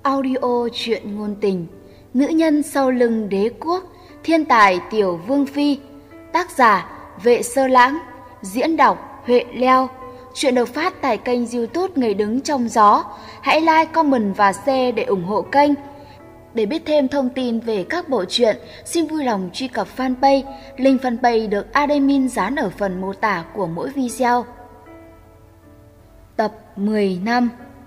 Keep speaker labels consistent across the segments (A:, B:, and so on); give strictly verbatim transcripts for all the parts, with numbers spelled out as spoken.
A: Audio truyện ngôn tình, nữ nhân sau lưng đế quốc, thiên tài tiểu vương phi. Tác giả Vệ Sơ Lãng, diễn đọc Huệ Leo. Chuyện được phát tại kênh YouTube Người Đứng Trong Gió. Hãy like, comment và share để ủng hộ kênh. Để biết thêm thông tin về các bộ truyện, xin vui lòng truy cập fanpage. Link fanpage được admin dán ở phần mô tả của mỗi video. Tập mười năm.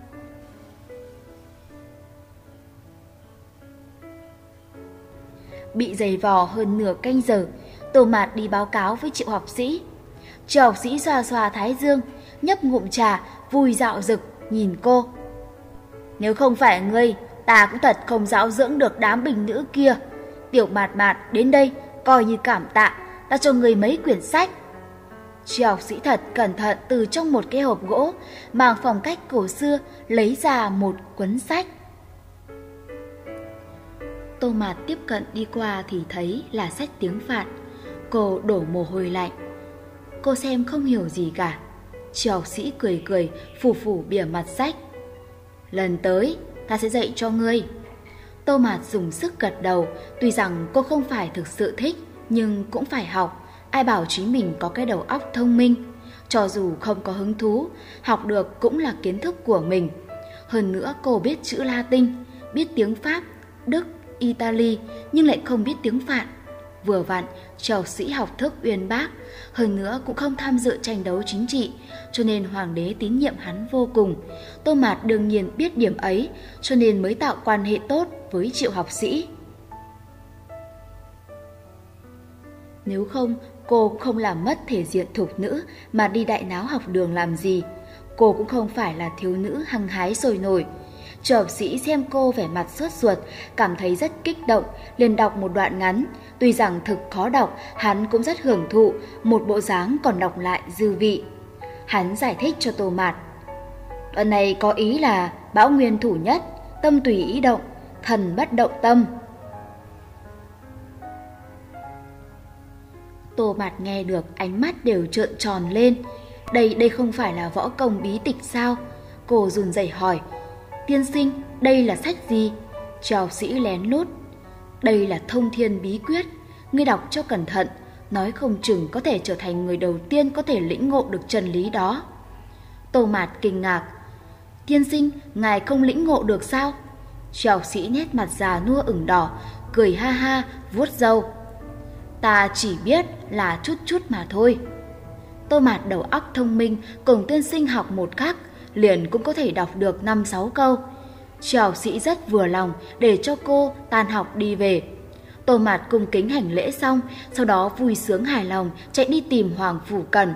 A: Bị giày vò hơn nửa canh giờ, Tô Mạt đi báo cáo với Triệu học sĩ. Triệu học sĩ xoa xoa thái dương, nhấp ngụm trà, vui dạo rực nhìn cô. Nếu không phải ngươi, ta cũng thật không giáo dưỡng được đám bình nữ kia. Tiểu Mạt Mạt đến đây coi như cảm tạ, ta cho ngươi mấy quyển sách. Triệu học sĩ thật cẩn thận từ trong một cái hộp gỗ mang phong cách cổ xưa lấy ra một cuốn sách. Tô Mạt tiếp cận đi qua thì thấy là sách tiếng Phạn. Cô đổ mồ hôi lạnh. Cô xem không hiểu gì cả. Triệu học sĩ cười cười, phủ phủ bìa mặt sách. Lần tới, ta sẽ dạy cho ngươi. Tô Mạt dùng sức gật đầu. Tuy rằng cô không phải thực sự thích, nhưng cũng phải học. Ai bảo chính mình có cái đầu óc thông minh. Cho dù không có hứng thú, học được cũng là kiến thức của mình. Hơn nữa cô biết chữ Latin, biết tiếng Pháp, Đức, Italy, nhưng lại không biết tiếng Phạn. Vừa vặn, Triệu sĩ học thức uyên bác, hơn nữa cũng không tham dự tranh đấu chính trị, cho nên hoàng đế tín nhiệm hắn vô cùng. Tô Mạt đương nhiên biết điểm ấy, cho nên mới tạo quan hệ tốt với Triệu học sĩ. Nếu không, cô cũng không làm mất thể diện thục nữ mà đi đại náo học đường làm gì. Cô cũng không phải là thiếu nữ hăng hái sôi nổi. Triệu học sĩ xem cô vẻ mặt sốt ruột, cảm thấy rất kích động, liền đọc một đoạn ngắn. Tuy rằng thực khó đọc, hắn cũng rất hưởng thụ, một bộ dáng còn đọc lại dư vị. Hắn giải thích cho Tô Mạt. Đoạn này có ý là bão nguyên thủ nhất, tâm tùy ý động, thần bất động tâm. Tô Mạt nghe được, ánh mắt đều trợn tròn lên. Đây, đây không phải là võ công bí tịch sao? Cô run rẩy hỏi. Tiên sinh, đây là sách gì? Triệu học sĩ lén lút. Đây là thông thiên bí quyết, ngươi đọc cho cẩn thận, nói không chừng có thể trở thành người đầu tiên có thể lĩnh ngộ được chân lý đó. Tô Mạt kinh ngạc. Tiên sinh, ngài không lĩnh ngộ được sao? Triệu học sĩ nét mặt già nua ửng đỏ, cười ha ha, vuốt râu. Ta chỉ biết là chút chút mà thôi. Tô Mạt đầu óc thông minh, cùng tiên sinh học một khắc, liền cũng có thể đọc được năm sáu câu. Triệu học sĩ rất vừa lòng để cho cô tan học đi về. Tô Mạt cung kính hành lễ xong, sau đó vui sướng hài lòng chạy đi tìm Hoàng Phủ Cần.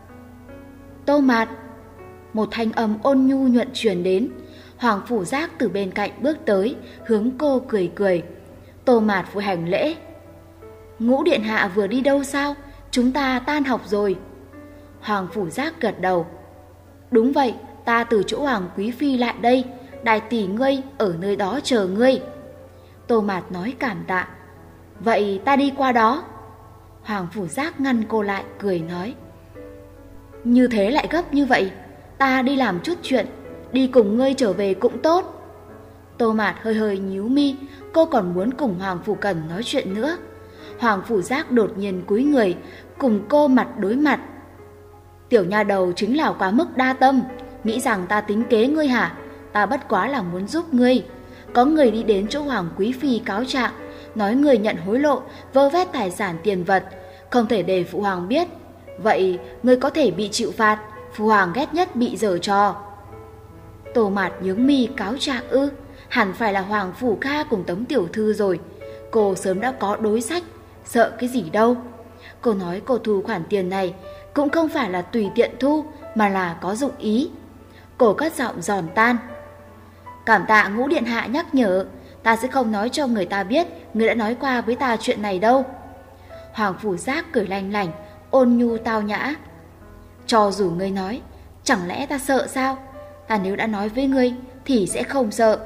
A: Tô Mạt, một thanh âm ôn nhu nhuận truyền đến. Hoàng Phủ Giác từ bên cạnh bước tới, hướng cô cười cười. Tô Mạt vui hành lễ. Ngũ điện hạ vừa đi đâu sao? Chúng ta tan học rồi. Hoàng Phủ Giác gật đầu. Đúng vậy, ta từ chỗ Hoàng Quý Phi lại đây, đại tỷ ngươi ở nơi đó chờ ngươi. Tô Mạt nói cảm tạ. Vậy ta đi qua đó. Hoàng Phủ Giác ngăn cô lại, cười nói. Như thế lại gấp như vậy, ta đi làm chút chuyện, đi cùng ngươi trở về cũng tốt. Tô Mạt hơi hơi nhíu mi, cô còn muốn cùng Hoàng Phủ Cần nói chuyện nữa. Hoàng Phủ Giác đột nhiên cúi người, cùng cô mặt đối mặt. Tiểu nha đầu chính là quá mức đa tâm, nghĩ rằng ta tính kế ngươi hả? Ta bất quá là muốn giúp ngươi. Có người đi đến chỗ Hoàng Quý Phi cáo trạng, nói người nhận hối lộ, vơ vét tài sản tiền vật, không thể để phụ hoàng biết. Vậy ngươi có thể bị chịu phạt, phụ hoàng ghét nhất bị giở trò. Tô Mạt nhướng mi. Cáo trạng ư? Hẳn phải là Hoàng Phủ Kha cùng Tống tiểu thư rồi. Cô sớm đã có đối sách, sợ cái gì đâu. Cô nói cô thu khoản tiền này cũng không phải là tùy tiện thu, mà là có dụng ý. Cô cất giọng giòn tan. Cảm tạ Ngũ điện hạ nhắc nhở, ta sẽ không nói cho người ta biết người đã nói qua với ta chuyện này đâu. Hoàng Phủ Giác cười lanh lảnh, ôn nhu tao nhã. Cho dù ngươi nói, chẳng lẽ ta sợ sao? Ta nếu đã nói với ngươi thì sẽ không sợ.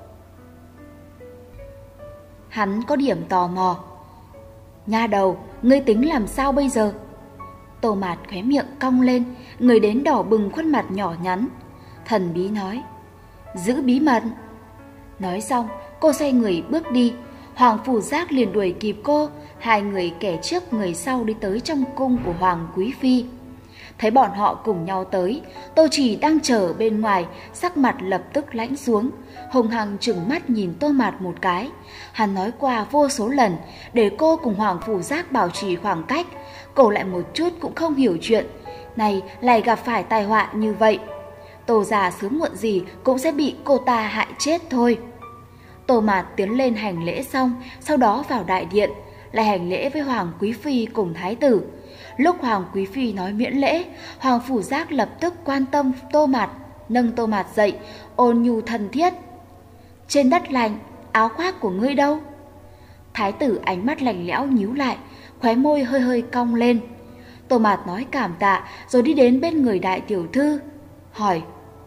A: Hắn có điểm tò mò. Nha đầu, ngươi tính làm sao bây giờ? Tô Mạt khóe miệng cong lên, người đến đỏ bừng khuôn mặt nhỏ nhắn. Thần bí nói. Giữ bí mật. Nói xong, cô xoay người bước đi. Hoàng Phủ Giác liền đuổi kịp cô, hai người kẻ trước người sau đi tới trong cung của Hoàng Quý Phi. Thấy bọn họ cùng nhau tới, Tô Trì đang chờ bên ngoài, sắc mặt lập tức lãnh xuống, hùng hăng trừng mắt nhìn Tô Mạt một cái. Hắn nói qua vô số lần để cô cùng Hoàng Phủ Giác bảo trì khoảng cách, cô lại một chút cũng không hiểu chuyện, này lại gặp phải tai họa như vậy. Tô già sớm muộn gì cũng sẽ bị cô ta hại chết thôi. Tô Mạt tiến lên hành lễ xong, sau đó vào đại điện, lại hành lễ với Hoàng Quý Phi cùng Thái tử. Lúc Hoàng Quý Phi nói miễn lễ, Hoàng Phủ Giác lập tức quan tâm Tô Mạt, nâng Tô Mạt dậy, ôn nhu thân thiết. Trên đất lạnh, áo khoác của ngươi đâu? Thái tử ánh mắt lạnh lẽo nhíu lại, khóe môi hơi hơi cong lên. Tô Mạt nói cảm tạ rồi đi đến bên người đại tiểu thư, hỏi: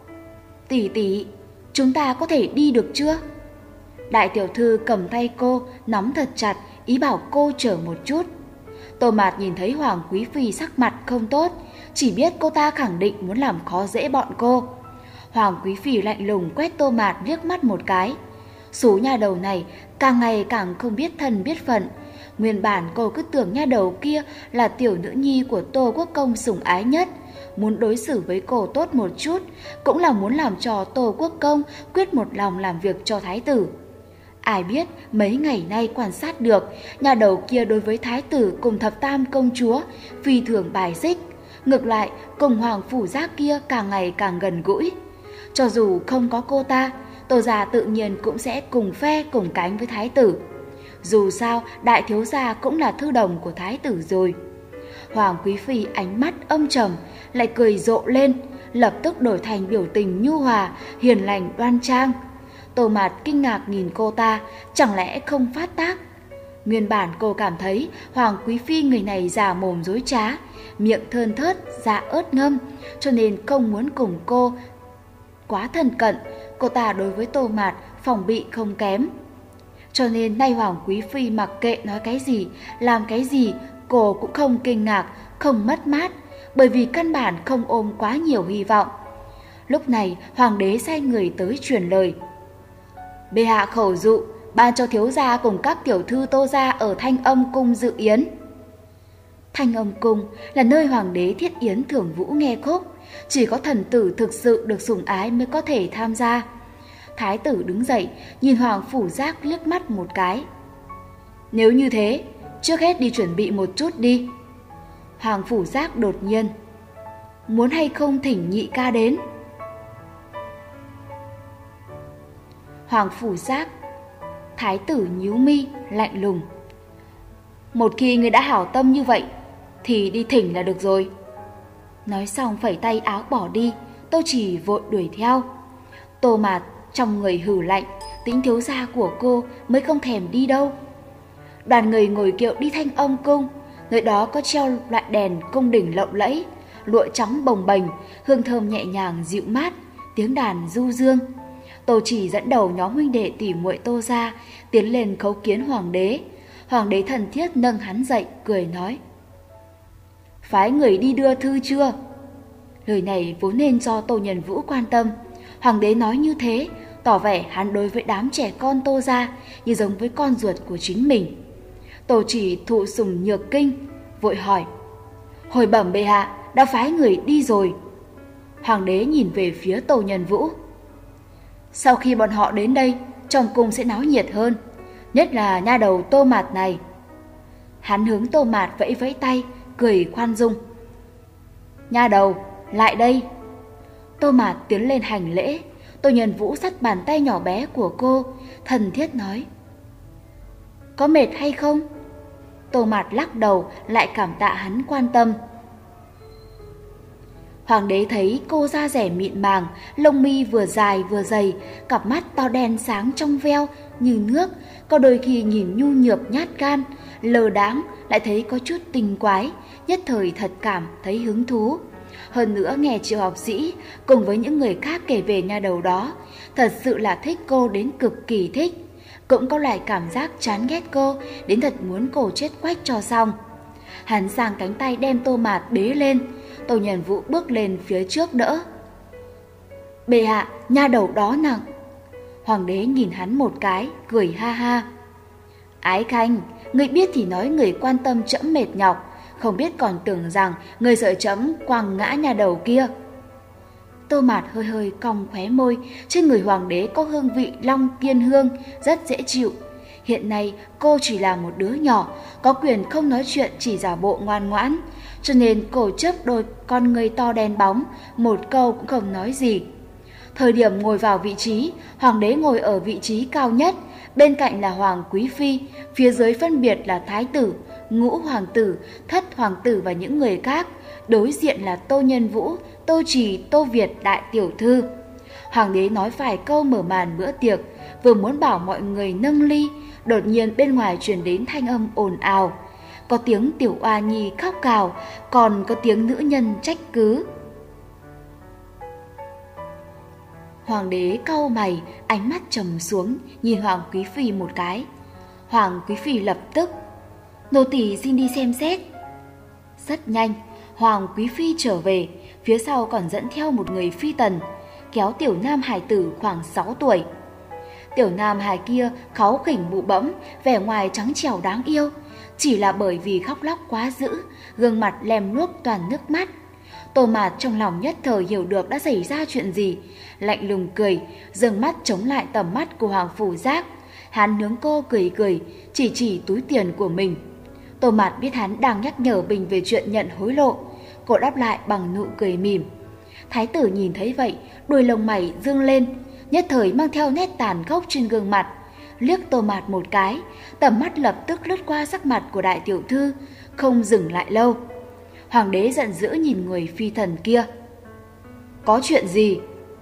A: tỷ tỷ, chúng ta có thể đi được chưa? Đại tiểu thư cầm tay cô, nắm thật chặt, ý bảo cô chờ một chút. Tô Mạt nhìn thấy Hoàng Quý Phi sắc mặt không tốt, chỉ biết cô ta khẳng định muốn làm khó dễ bọn cô. Hoàng Quý Phi lạnh lùng quét Tô Mạt liếc mắt một cái. Số nha đầu này càng ngày càng không biết thân biết phận. Nguyên bản cô cứ tưởng nha đầu kia là tiểu nữ nhi của Tô Quốc Công sủng ái nhất, muốn đối xử với cô tốt một chút, cũng là muốn làm cho Tô Quốc Công quyết một lòng làm việc cho thái tử. Ai biết mấy ngày nay quan sát được, nhà đầu kia đối với thái tử cùng thập tam công chúa phi thường bài xích, ngược lại cùng Hoàng Phủ Giác kia càng ngày càng gần gũi. Cho dù không có cô ta, Tô già tự nhiên cũng sẽ cùng phe cùng cánh với thái tử. Dù sao, đại thiếu gia cũng là thư đồng của thái tử rồi. Hoàng Quý Phi ánh mắt âm trầm, lại cười rộ lên, lập tức đổi thành biểu tình nhu hòa, hiền lành đoan trang. Tô Mạt kinh ngạc nhìn cô ta, chẳng lẽ không phát tác? Nguyên bản cô cảm thấy Hoàng Quý Phi người này già mồm dối trá, miệng thơn thớt, dạ ớt ngâm, cho nên không muốn cùng cô quá thân cận. Cô ta đối với Tô Mạt phòng bị không kém. Cho nên nay Hoàng Quý Phi mặc kệ nói cái gì, làm cái gì, cô cũng không kinh ngạc, không mất mát, bởi vì căn bản không ôm quá nhiều hy vọng. Lúc này Hoàng đế sai người tới truyền lời: bệ hạ khẩu dụ, ban cho thiếu gia cùng các tiểu thư Tô gia ở Thanh Âm Cung dự yến. Thanh Âm Cung là nơi Hoàng đế thiết yến thưởng vũ nghe khúc, chỉ có thần tử thực sự được sủng ái mới có thể tham gia. Thái tử đứng dậy, nhìn Hoàng Phủ Giác liếc mắt một cái. Nếu như thế, trước hết đi chuẩn bị một chút đi. Hoàng Phủ Giác đột nhiên: muốn hay không thỉnh nhị ca đến? Hoàng Phủ Giác. Thái tử nhíu mi, lạnh lùng: một khi người đã hảo tâm như vậy thì đi thỉnh là được rồi. Nói xong phẩy tay áo bỏ đi. Tô Trì vội đuổi theo. Tô Mạt trong người hừ lạnh, tính thiếu gia của cô mới không thèm đi đâu. Đoàn người ngồi kiệu đi Thanh Âm Cung, nơi đó có treo loại đèn cung đình lộng lẫy, lụa trắng bồng bềnh, hương thơm nhẹ nhàng dịu mát, tiếng đàn du dương. Tô Trì dẫn đầu nhóm huynh đệ tỉ muội Tô gia tiến lên khấu kiến hoàng đế. Hoàng đế thân thiết nâng hắn dậy, cười nói: phái người đi đưa thư chưa? Lời này vốn nên do Tô Nhân Vũ quan tâm. Hoàng đế nói như thế, tỏ vẻ hắn đối với đám trẻ con Tô gia như giống với con ruột của chính mình. Tô Trì thụ sủng nhược kinh, vội hỏi: hồi bẩm bệ hạ, đã phái người đi rồi. Hoàng đế nhìn về phía Tô Nhân Vũ: sau khi bọn họ đến đây, trong cung sẽ náo nhiệt hơn, nhất là nha đầu Tô Mạt này. Hắn hướng Tô Mạt vẫy vẫy tay, cười khoan dung: nha đầu, lại đây. Tô Mạt tiến lên hành lễ. Tô Nhân Vũ dắt bàn tay nhỏ bé của cô, thân thiết nói: có mệt hay không? Tô Mạt lắc đầu, lại cảm tạ hắn quan tâm. Hoàng đế thấy cô da dẻ mịn màng, lông mi vừa dài vừa dày, cặp mắt to đen sáng trong veo như nước, có đôi khi nhìn nhu nhược nhát gan, lờ đãng lại thấy có chút tinh quái, nhất thời thật cảm thấy hứng thú. Hơn nữa nghe Triệu học sĩ cùng với những người khác kể về nha đầu đó, thật sự là thích cô đến cực kỳ thích. Cũng có loại cảm giác chán ghét cô đến thật muốn cô chết quách cho xong. Hắn giang cánh tay đem Tô Mạt bế lên. Tô Nhân Vũ bước lên phía trước đỡ. Bệ hạ, nha đầu đó nặng. Hoàng đế nhìn hắn một cái, cười ha ha. Ái Khanh, người biết thì nói người quan tâm trẫm mệt nhọc, không biết còn tưởng rằng người sợ trẫm quăng ngã nhà đầu kia. Tô Mạt hơi hơi cong khóe môi, trên người hoàng đế có hương vị long kiên hương, rất dễ chịu. Hiện nay cô chỉ là một đứa nhỏ, có quyền không nói chuyện, chỉ giả bộ ngoan ngoãn, cho nên cô chớp đôi con người to đen bóng, một câu cũng không nói gì. Thời điểm ngồi vào vị trí, hoàng đế ngồi ở vị trí cao nhất, bên cạnh là hoàng quý phi, phía dưới phân biệt là thái tử, ngũ hoàng tử, thất hoàng tử và những người khác. Đối diện là Tô Nhân Vũ, Tô Trì, Tô Việt đại tiểu thư. Hoàng đế nói vài câu mở màn bữa tiệc, vừa muốn bảo mọi người nâng ly, đột nhiên bên ngoài truyền đến thanh âm ồn ào. Có tiếng tiểu oa nhi khóc cào, còn có tiếng nữ nhân trách cứ. Hoàng đế cau mày, ánh mắt trầm xuống, nhìn Hoàng quý phi một cái. Hoàng quý phi lập tức: nô tỳ xin đi xem xét. Rất nhanh, Hoàng quý phi trở về, phía sau còn dẫn theo một người phi tần, kéo tiểu nam hài tử khoảng sáu tuổi. Tiểu nam hài kia kháu khỉnh bụ bẫm, vẻ ngoài trắng trẻo đáng yêu, chỉ là bởi vì khóc lóc quá dữ, gương mặt lem luốc toàn nước mắt. Tô Mạt trong lòng nhất thời hiểu được đã xảy ra chuyện gì, lạnh lùng cười, dừng mắt chống lại tầm mắt của Hoàng Phủ Giác. Hắn nướng cô cười cười, chỉ chỉ túi tiền của mình. Tô Mạt biết hắn đang nhắc nhở mình về chuyện nhận hối lộ, cô đáp lại bằng nụ cười mỉm. Thái tử nhìn thấy vậy, đuôi lông mày dương lên, nhất thời mang theo nét tàn khốc trên gương mặt, liếc Tô Mạt một cái, tầm mắt lập tức lướt qua sắc mặt của đại tiểu thư, không dừng lại lâu. Hoàng đế giận dữ nhìn người phi thần kia. Có chuyện gì?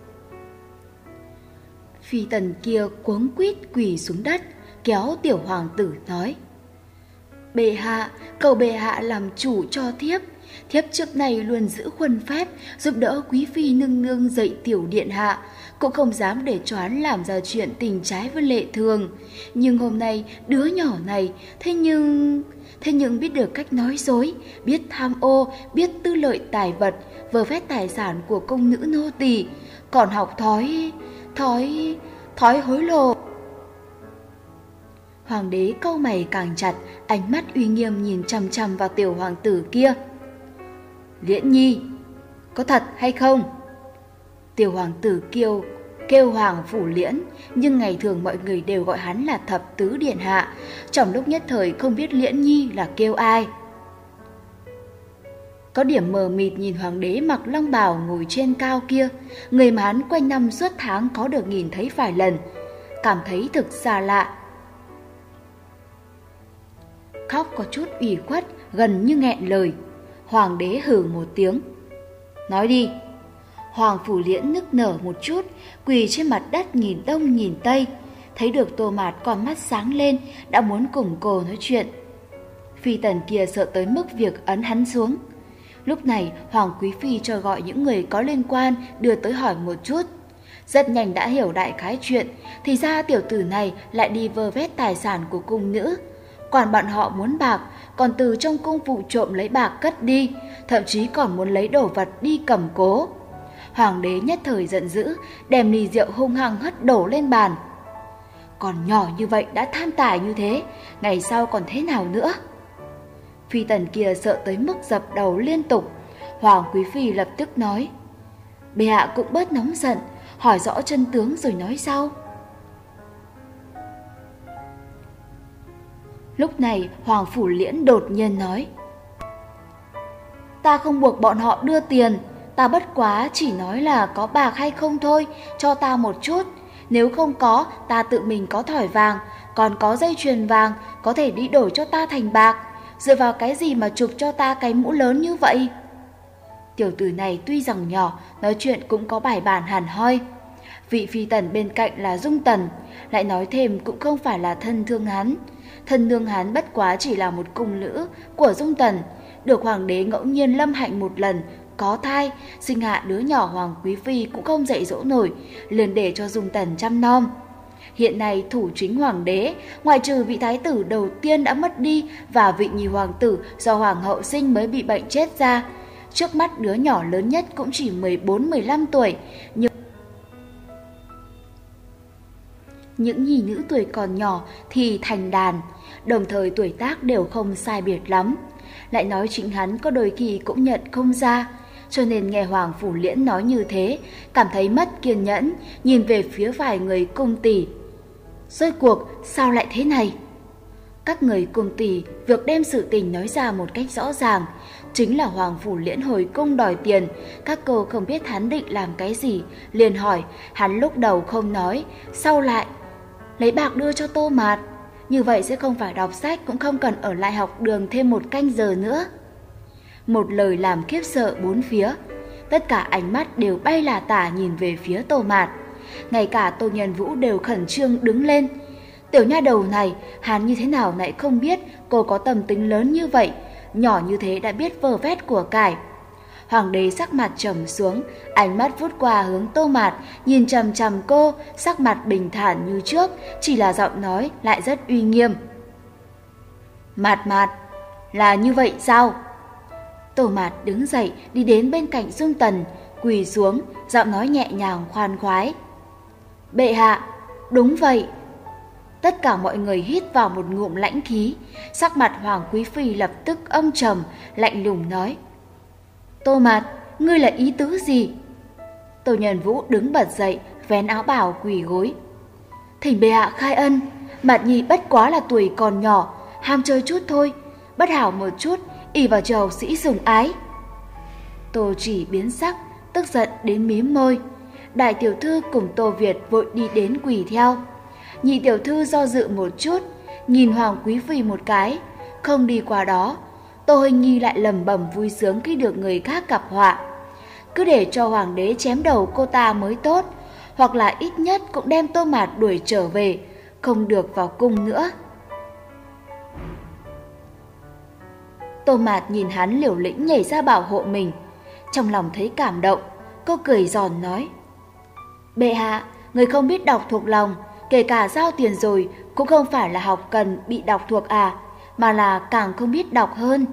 A: Phi tần kia cuống quýt quỳ xuống đất, kéo tiểu hoàng tử nói: bệ hạ, cầu bệ hạ làm chủ cho thiếp. Thiếp trước này luôn giữ khuôn phép, giúp đỡ quý phi nương nương dạy tiểu điện hạ, cũng không dám để cho hắn làm ra chuyện tình trái với lệ thường. Nhưng hôm nay đứa nhỏ này, thế nhưng... Thế nhưng biết được cách nói dối, biết tham ô, biết tư lợi tài vật, vơ vét tài sản của công nữ nô tỳ, còn học thói... thói... thói hối lộ. Hoàng đế cau mày càng chặt, ánh mắt uy nghiêm nhìn chằm chằm vào tiểu hoàng tử kia. Liễn Nhi, có thật hay không? Tiểu hoàng tử kêu kêu Hoàng Phủ Liễn, nhưng ngày thường mọi người đều gọi hắn là thập tứ điện hạ, trong lúc nhất thời không biết Liễn Nhi là kêu ai. Có điểm mờ mịt nhìn hoàng đế mặc long bào ngồi trên cao kia, người mà hắn quanh năm suốt tháng có được nhìn thấy vài lần, cảm thấy thực xa lạ. Khóc có chút ủy khuất, gần như nghẹn lời. Hoàng đế hừ một tiếng. Nói đi. Hoàng Phủ Liễn nức nở một chút, quỳ trên mặt đất nhìn đông nhìn tây, thấy được Tô Mạt con mắt sáng lên, đã muốn cùng cô nói chuyện. Phi tần kia sợ tới mức việc ấn hắn xuống. Lúc này Hoàng quý phi cho gọi những người có liên quan đưa tới hỏi một chút. Rất nhanh đã hiểu đại khái chuyện, thì ra tiểu tử này lại đi vơ vét tài sản của cung nữ. Quản bọn họ muốn bạc, còn từ trong cung vụ trộm lấy bạc cất đi, thậm chí còn muốn lấy đồ vật đi cầm cố. Hoàng đế nhất thời giận dữ, đem ly rượu hung hăng hất đổ lên bàn. Còn nhỏ như vậy đã tham tài như thế, ngày sau còn thế nào nữa? Phi tần kia sợ tới mức dập đầu liên tục. Hoàng quý phi lập tức nói: bệ hạ cũng bớt nóng giận, hỏi rõ chân tướng rồi nói sau. Lúc này Hoàng Phủ Liễn đột nhiên nói: ta không buộc bọn họ đưa tiền, ta bất quá chỉ nói là có bạc hay không thôi, cho ta một chút. Nếu không có, ta tự mình có thỏi vàng, còn có dây chuyền vàng, có thể đi đổi cho ta thành bạc. Dựa vào cái gì mà chụp cho ta cái mũ lớn như vậy? Tiểu tử này tuy rằng nhỏ, nói chuyện cũng có bài bản hẳn hoi. Vị phi tần bên cạnh là Dung Tần, lại nói thêm cũng không phải là thân thương hắn. Thân nương hắn bất quá chỉ là một cung nữ của Dung Tần, được hoàng đế ngẫu nhiên lâm hạnh một lần, có thai, sinh hạ đứa nhỏ Hoàng quý phi cũng không dạy dỗ nổi, liền để cho Dung Tần chăm nom. Hiện nay thủ chính hoàng đế, ngoại trừ vị thái tử đầu tiên đã mất đi và vị nhì hoàng tử do hoàng hậu sinh mới bị bệnh chết ra, trước mắt đứa nhỏ lớn nhất cũng chỉ mười bốn mười lăm tuổi, nhưng những nhi nữ tuổi còn nhỏ thì thành đàn, đồng thời tuổi tác đều không sai biệt lắm. Lại nói chính hắn có đôi khi cũng nhận không ra, cho nên nghe Hoàng Phủ Liễn nói như thế, cảm thấy mất kiên nhẫn, nhìn về phía vài người cung tỷ. Rốt cuộc sao lại thế này? Các người cung tỷ việc đem sự tình nói ra một cách rõ ràng, chính là Hoàng Phủ Liễn hồi cung đòi tiền. Các cô không biết hắn định làm cái gì, liền hỏi. Hắn lúc đầu không nói, sau lại lấy bạc đưa cho Tô Mạt. Như vậy sẽ không phải đọc sách, cũng không cần ở lại học đường thêm một canh giờ nữa. Một lời làm khiếp sợ bốn phía. Tất cả ánh mắt đều bay là tả nhìn về phía Tô Mạt. Ngay cả Tô Nhân Vũ đều khẩn trương đứng lên. Tiểu nha đầu này, hắn như thế nào lại không biết cô có tâm tính lớn như vậy, nhỏ như thế đã biết vơ vét của cải. Hoàng đế sắc mặt trầm xuống, ánh mắt vút qua hướng Tô Mạt, nhìn chằm chằm cô, sắc mặt bình thản như trước, chỉ là giọng nói lại rất uy nghiêm. Mạt Mạt, là như vậy sao? Tô Mạt đứng dậy đi đến bên cạnh Dung Tần, quỳ xuống, giọng nói nhẹ nhàng khoan khoái. Bệ hạ, đúng vậy. Tất cả mọi người hít vào một ngụm lãnh khí, sắc mặt Hoàng Quý Phi lập tức âm trầm, lạnh lùng nói. Tô Mạt, ngươi là ý tứ gì? Tô Nhân Vũ đứng bật dậy, vén áo bào quỳ gối. Thỉnh bệ hạ khai ân, Mạt Nhi bất quá là tuổi còn nhỏ, ham chơi chút thôi, bất hảo một chút, ỷ vào chầu sĩ sủng ái. Tô Chỉ biến sắc, tức giận đến mím môi. Đại tiểu thư cùng Tô Việt vội đi đến quỳ theo. Nhị tiểu thư do dự một chút, nhìn Hoàng Quý Phi một cái, không đi qua đó. Tô Hình Nhi lại lầm bầm vui sướng khi được người khác gặp họa. Cứ để cho hoàng đế chém đầu cô ta mới tốt, hoặc là ít nhất cũng đem Tô Mạt đuổi trở về, không được vào cung nữa. Tô Mạt nhìn hắn liều lĩnh nhảy ra bảo hộ mình, trong lòng thấy cảm động, cô cười giòn nói. Bệ hạ, người không biết đọc thuộc lòng, kể cả giao tiền rồi cũng không phải là học cần bị đọc thuộc à, mà là càng không biết đọc hơn.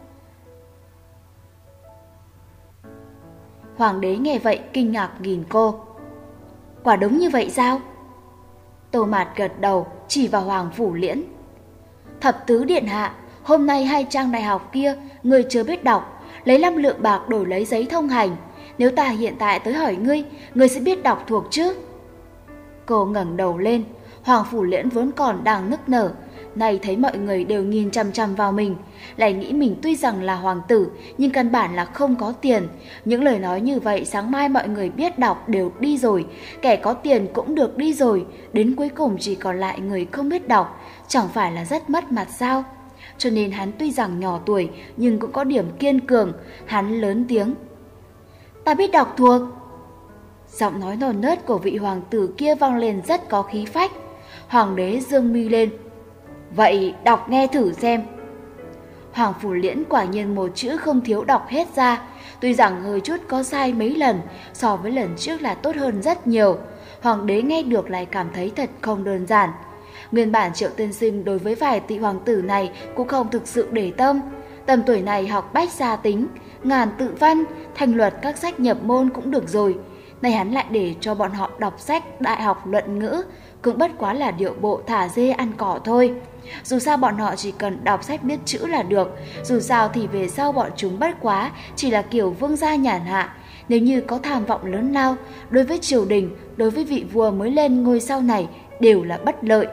A: Hoàng đế nghe vậy kinh ngạc nhìn cô. Quả đúng như vậy sao? Tô Mạt gật đầu, chỉ vào Hoàng Phủ Liễn. Thập tứ điện hạ, hôm nay hai trang đại học kia ngươi chưa biết đọc, lấy năm lượng bạc đổi lấy giấy thông hành. Nếu ta hiện tại tới hỏi ngươi, ngươi sẽ biết đọc thuộc chứ? Cô ngẩng đầu lên, Hoàng Phủ Liễn vốn còn đang nức nở, nay thấy mọi người đều nhìn chằm chằm vào mình, lại nghĩ mình tuy rằng là hoàng tử nhưng căn bản là không có tiền. Những lời nói như vậy sáng mai mọi người biết đọc đều đi rồi, kẻ có tiền cũng được đi rồi, đến cuối cùng chỉ còn lại người không biết đọc, chẳng phải là rất mất mặt sao? Cho nên hắn tuy rằng nhỏ tuổi nhưng cũng có điểm kiên cường, hắn lớn tiếng. Ta biết đọc thuộc. Giọng nói non nớt của vị hoàng tử kia vang lên rất có khí phách. Hoàng đế dương mi lên. Vậy đọc nghe thử xem. Hoàng Phủ Liễn quả nhiên một chữ không thiếu đọc hết ra, tuy rằng hơi chút có sai mấy lần, so với lần trước là tốt hơn rất nhiều. Hoàng đế nghe được lại cảm thấy thật không đơn giản. Nguyên bản Triệu Tiên Sinh đối với vài tỷ hoàng tử này cũng không thực sự để tâm. Tầm tuổi này học bách gia tính, ngàn tự văn, thành luật các sách nhập môn cũng được rồi. Nay hắn lại để cho bọn họ đọc sách đại học luận ngữ, cũng bất quá là điệu bộ thả dê ăn cỏ thôi. Dù sao bọn họ chỉ cần đọc sách biết chữ là được, dù sao thì về sau bọn chúng bất quá chỉ là kiểu vương gia nhàn hạ. Nếu như có tham vọng lớn lao, đối với triều đình, đối với vị vua mới lên ngôi sau này đều là bất lợi.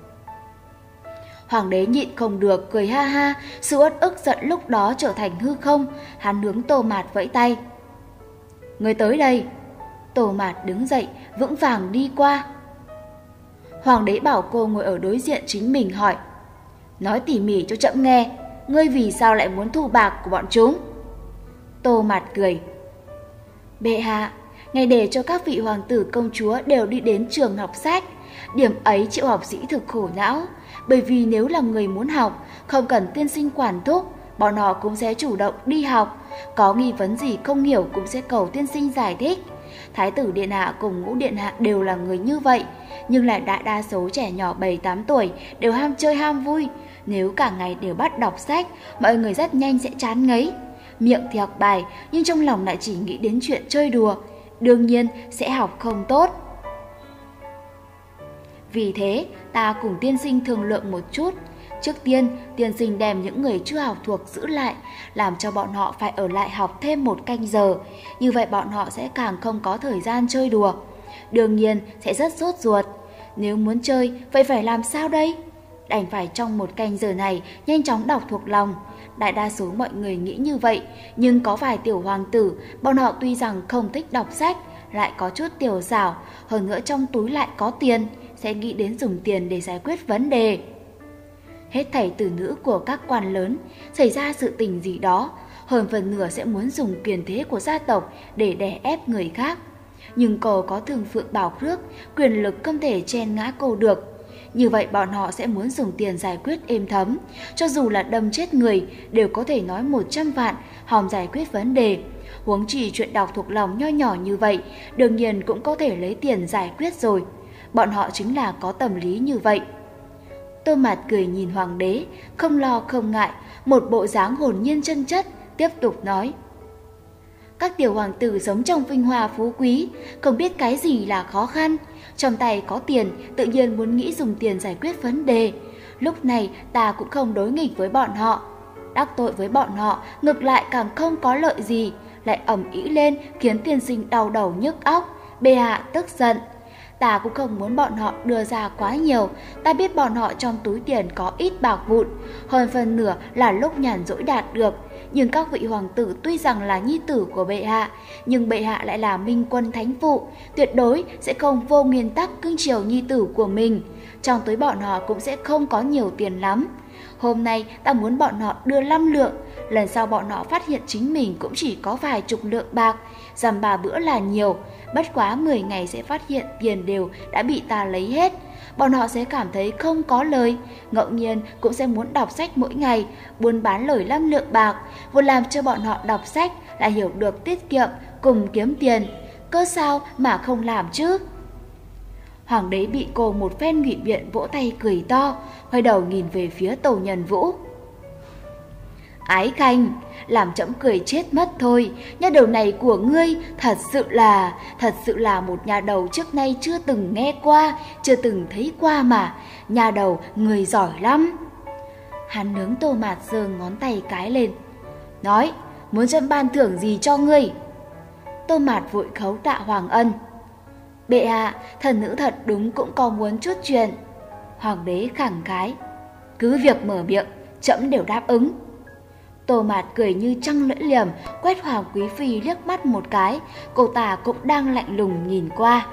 A: Hoàng đế nhịn không được, cười ha ha, sự uất ức giận lúc đó trở thành hư không, hắn hướng Tô Mạt vẫy tay. Người tới đây. Tô Mạt đứng dậy, vững vàng đi qua. Hoàng đế bảo cô ngồi ở đối diện chính mình hỏi. Nói tỉ mỉ cho trẫm nghe, ngươi vì sao lại muốn thu bạc của bọn chúng? Tô Mạt cười. Bệ hạ, ngài để cho các vị hoàng tử công chúa đều đi đến trường học sách. Điểm ấy triệu học sĩ thực khổ não, bởi vì nếu là người muốn học, không cần tiên sinh quản thúc, bọn họ cũng sẽ chủ động đi học. Có nghi vấn gì không hiểu cũng sẽ cầu tiên sinh giải thích. Thái tử điện hạ cùng ngũ điện hạ đều là người như vậy, nhưng lại đại đa số trẻ nhỏ bảy tám tuổi đều ham chơi ham vui. Nếu cả ngày đều bắt đọc sách, mọi người rất nhanh sẽ chán ngấy. Miệng thì học bài, nhưng trong lòng lại chỉ nghĩ đến chuyện chơi đùa, đương nhiên sẽ học không tốt. Vì thế, ta cùng tiên sinh thương lượng một chút. Trước tiên, tiên sinh đem những người chưa học thuộc giữ lại, làm cho bọn họ phải ở lại học thêm một canh giờ. Như vậy bọn họ sẽ càng không có thời gian chơi đùa. Đương nhiên sẽ rất sốt ruột. Nếu muốn chơi, vậy phải làm sao đây? Đành phải trong một canh giờ này nhanh chóng đọc thuộc lòng. Đại đa số mọi người nghĩ như vậy, nhưng có vài tiểu hoàng tử, bọn họ tuy rằng không thích đọc sách, lại có chút tiểu xảo, hơn nữa trong túi lại có tiền, sẽ nghĩ đến dùng tiền để giải quyết vấn đề. Hết thảy tử nữ của các quan lớn, xảy ra sự tình gì đó, hơn phần nửa sẽ muốn dùng quyền thế của gia tộc để đè ép người khác. Nhưng cô có Thường Phượng Bảo Khước, quyền lực không thể chen ngã cô được. Như vậy bọn họ sẽ muốn dùng tiền giải quyết êm thấm, cho dù là đâm chết người đều có thể nói một trăm vạn hòng giải quyết vấn đề. Huống chỉ chuyện đọc thuộc lòng nho nhỏ như vậy, đương nhiên cũng có thể lấy tiền giải quyết rồi. Bọn họ chính là có tâm lý như vậy. Tô Mạt cười nhìn hoàng đế, không lo không ngại, một bộ dáng hồn nhiên chân chất, tiếp tục nói. Các tiểu hoàng tử sống trong vinh hoa phú quý, không biết cái gì là khó khăn. Trong tay có tiền, tự nhiên muốn nghĩ dùng tiền giải quyết vấn đề. Lúc này ta cũng không đối nghịch với bọn họ. Đắc tội với bọn họ, ngược lại càng không có lợi gì, lại ầm ĩ lên khiến tiên sinh đau đầu nhức óc, bệ hạ tức giận. Ta cũng không muốn bọn họ đưa ra quá nhiều, ta biết bọn họ trong túi tiền có ít bạc vụn, hơn phần nửa là lúc nhàn rỗi đạt được. Nhưng các vị hoàng tử tuy rằng là nhi tử của bệ hạ, nhưng bệ hạ lại là minh quân thánh phụ, tuyệt đối sẽ không vô nguyên tắc cưng chiều nhi tử của mình. Trong túi bọn họ cũng sẽ không có nhiều tiền lắm. Hôm nay ta muốn bọn họ đưa năm lượng, lần sau bọn họ phát hiện chính mình cũng chỉ có vài chục lượng bạc, dằm ba bữa là nhiều, bất quá mười ngày sẽ phát hiện tiền đều đã bị ta lấy hết. Bọn họ sẽ cảm thấy không có lời, ngẫu nhiên cũng sẽ muốn đọc sách mỗi ngày, buôn bán lời năm lượng bạc, vừa làm cho bọn họ đọc sách lại hiểu được tiết kiệm cùng kiếm tiền. Cơ sao mà không làm chứ? Hoàng đế bị cô một phen ngụy biện vỗ tay cười to, quay đầu nhìn về phía Tâu Nhân Vũ. Ái Khanh, làm trẫm cười chết mất thôi, nha đầu này của ngươi thật sự là, thật sự là một nha đầu trước nay chưa từng nghe qua, chưa từng thấy qua mà, nha đầu người giỏi lắm. Hắn nướng Tô Mạt giơ ngón tay cái lên, nói, muốn trẫm ban thưởng gì cho ngươi? Tô Mạt vội khấu tạ Hoàng Ân. Bệ hạ, thần nữ thật đúng cũng có muốn chút chuyện. Hoàng đế khẳng khái, cứ việc mở miệng, trẫm đều đáp ứng. Tô Mạt cười như trăng lưỡi liềm, quét Hoàng Quý Phi liếc mắt một cái, cô ta cũng đang lạnh lùng nhìn qua.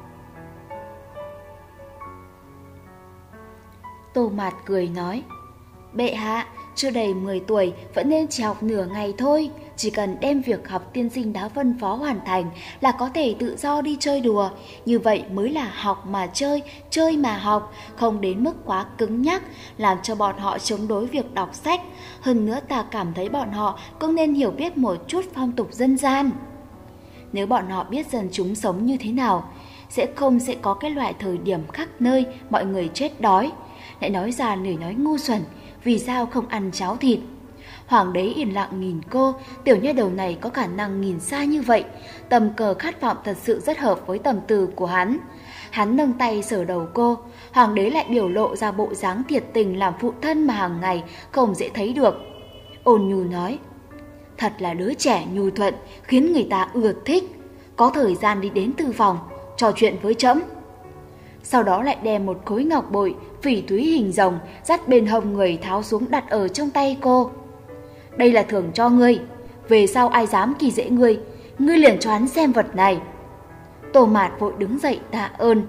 A: Tô Mạt cười nói, bệ hạ, chưa đầy mười tuổi vẫn nên chỉ học nửa ngày thôi, chỉ cần đem việc học tiên sinh đã phân phó hoàn thành là có thể tự do đi chơi đùa, như vậy mới là học mà chơi, chơi mà học, không đến mức quá cứng nhắc, làm cho bọn họ chống đối việc đọc sách. Hơn nữa ta cảm thấy bọn họ cũng nên hiểu biết một chút phong tục dân gian. Nếu bọn họ biết dân chúng sống như thế nào, sẽ không sẽ có cái loại thời điểm khắp nơi mọi người chết đói. Lại nói ra lời nói ngu xuẩn, vì sao không ăn cháo thịt? Hoàng đế yên lặng nhìn cô, tiểu nha đầu này có khả năng nhìn xa như vậy, tầm cờ khát vọng thật sự rất hợp với tầm từ của hắn. Hắn nâng tay sờ đầu cô, hoàng đế lại biểu lộ ra bộ dáng thiệt tình làm phụ thân mà hàng ngày không dễ thấy được. Ôn nhu nói, thật là đứa trẻ nhu thuận, khiến người ta ưa thích, có thời gian đi đến thư phòng, trò chuyện với trẫm. Sau đó lại đem một khối ngọc bội, phỉ thúy hình rồng, dắt bên hông người tháo xuống đặt ở trong tay cô. Đây là thưởng cho ngươi, về sau ai dám kỳ dễ ngươi, ngươi liền cho hắn xem vật này. Tô Mạt vội đứng dậy tạ ơn.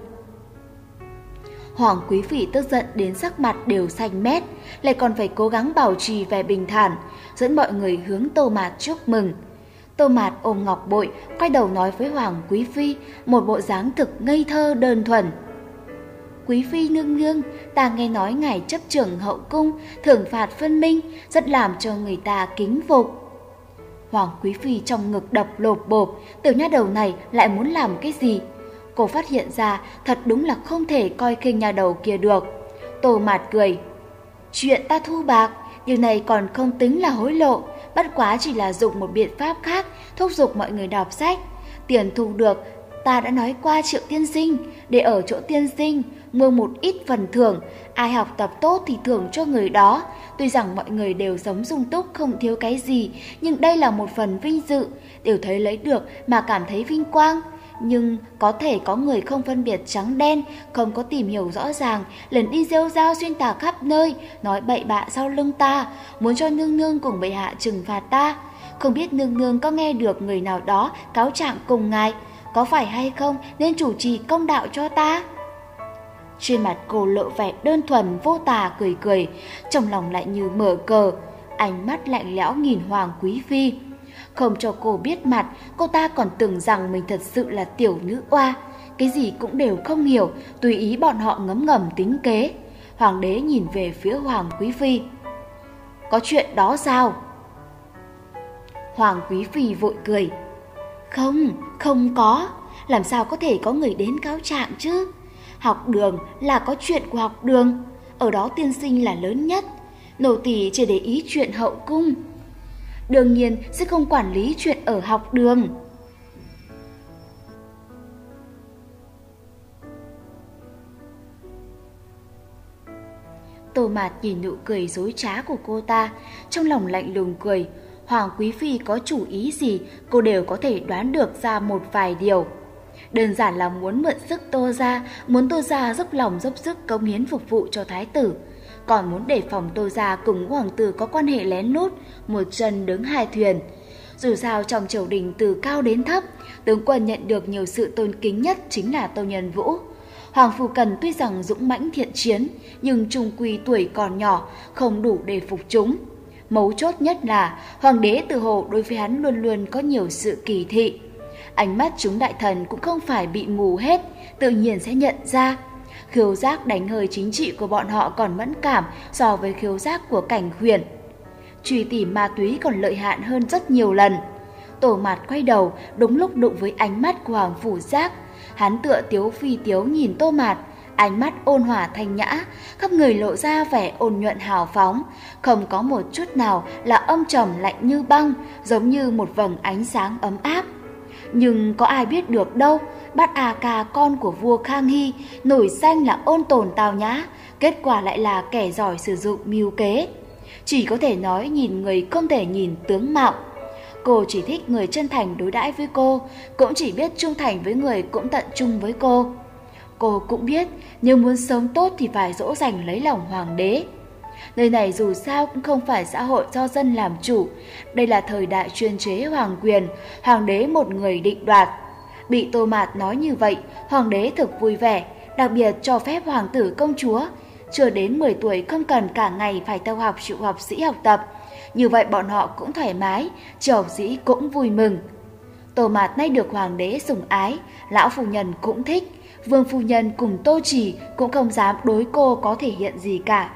A: Hoàng Quý Phi tức giận đến sắc mặt đều xanh mét, lại còn phải cố gắng bảo trì vẻ bình thản, dẫn mọi người hướng Tô Mạt chúc mừng. Tô Mạt ôm ngọc bội, quay đầu nói với Hoàng Quý Phi, một bộ dáng thực ngây thơ đơn thuần. Quý Phi nương nương, ta nghe nói ngài chấp trưởng hậu cung, thưởng phạt phân minh, rất làm cho người ta kính phục. Hoàng Quý Phi trong ngực đập lộp bộp, tiểu nha đầu này lại muốn làm cái gì? Cô phát hiện ra thật đúng là không thể coi khinh nha đầu kia được. Tô Mạt cười, chuyện ta thu bạc, điều này còn không tính là hối lộ, bất quá chỉ là dùng một biện pháp khác thúc giục mọi người đọc sách. Tiền thu được ta đã nói qua Triệu tiên sinh, để ở chỗ tiên sinh, mua một ít phần thưởng, ai học tập tốt thì thưởng cho người đó. Tuy rằng mọi người đều sống sung túc không thiếu cái gì, nhưng đây là một phần vinh dự, đều thấy lấy được mà cảm thấy vinh quang. Nhưng có thể có người không phân biệt trắng đen, không có tìm hiểu rõ ràng, lần đi rêu rao xuyên tạc khắp nơi, nói bậy bạ sau lưng ta, muốn cho nương nương cùng bệ hạ trừng phạt ta. Không biết nương nương có nghe được người nào đó cáo trạng cùng ngài, có phải hay không nên chủ trì công đạo cho ta? Trên mặt cô lộ vẻ đơn thuần vô tà cười cười, trong lòng lại như mở cờ, ánh mắt lạnh lẽo nhìn Hoàng Quý Phi. Không cho cô biết mặt, cô ta còn tưởng rằng mình thật sự là tiểu nữ oa, cái gì cũng đều không hiểu, tùy ý bọn họ ngấm ngầm tính kế. Hoàng đế nhìn về phía Hoàng Quý Phi. Có chuyện đó sao? Hoàng Quý Phi vội cười. Không, không có, làm sao có thể có người đến cáo trạng chứ? Học đường là có chuyện của học đường, ở đó tiên sinh là lớn nhất, nô tỳ chỉ để ý chuyện hậu cung, đương nhiên sẽ không quản lý chuyện ở học đường. Tô Mạt nhìn nụ cười dối trá của cô ta, trong lòng lạnh lùng cười. Hoàng Quý Phi có chủ ý gì, cô đều có thể đoán được ra một vài điều. Đơn giản là muốn mượn sức Tô gia, muốn Tô gia dốc lòng dốc sức cống hiến phục vụ cho thái tử, còn muốn đề phòng Tô gia cùng hoàng tử có quan hệ lén lút, một chân đứng hai thuyền. Dù sao trong triều đình từ cao đến thấp, tướng quân nhận được nhiều sự tôn kính nhất chính là Tô Nhân Vũ. Hoàng Phủ Cần tuy rằng dũng mãnh thiện chiến, nhưng trung quy tuổi còn nhỏ, không đủ để phục chúng. Mấu chốt nhất là hoàng đế tự hồ đối với hắn luôn luôn có nhiều sự kỳ thị. Ánh mắt chúng đại thần cũng không phải bị mù hết, tự nhiên sẽ nhận ra. Khiếu giác đánh hơi chính trị của bọn họ còn mẫn cảm so với khiếu giác của Cảnh Huyền. Truy tìm ma túy còn lợi hại hơn rất nhiều lần. Tổ Mạt quay đầu, đúng lúc đụng với ánh mắt của Hoàng Phủ Giác. Hắn tựa tiếu phi tiếu nhìn Tô Mạt, ánh mắt ôn hòa thanh nhã, khắp người lộ ra vẻ ôn nhuận hào phóng, không có một chút nào là âm trầm lạnh như băng, giống như một vầng ánh sáng ấm áp. Nhưng có ai biết được đâu, Bát A Ca con của vua Khang Hy nổi danh là ôn tồn tào nhã, kết quả lại là kẻ giỏi sử dụng mưu kế. Chỉ có thể nói nhìn người không thể nhìn tướng mạo. Cô chỉ thích người chân thành đối đãi với cô, cũng chỉ biết trung thành với người cũng tận trung với cô. Cô cũng biết, nhưng muốn sống tốt thì phải dỗ dành lấy lòng hoàng đế. Nơi này dù sao cũng không phải xã hội do dân làm chủ, đây là thời đại chuyên chế hoàng quyền, hoàng đế một người định đoạt. Bị Tô Mạt nói như vậy, hoàng đế thực vui vẻ, đặc biệt cho phép hoàng tử công chúa chưa đến mười tuổi không cần cả ngày phải theo học chịu học sĩ học tập. Như vậy bọn họ cũng thoải mái, triều học sĩ cũng vui mừng. Tô Mạt nay được hoàng đế sủng ái, lão phu nhân cũng thích, vương phu nhân cùng Tô Trì cũng không dám đối cô có thể hiện gì cả.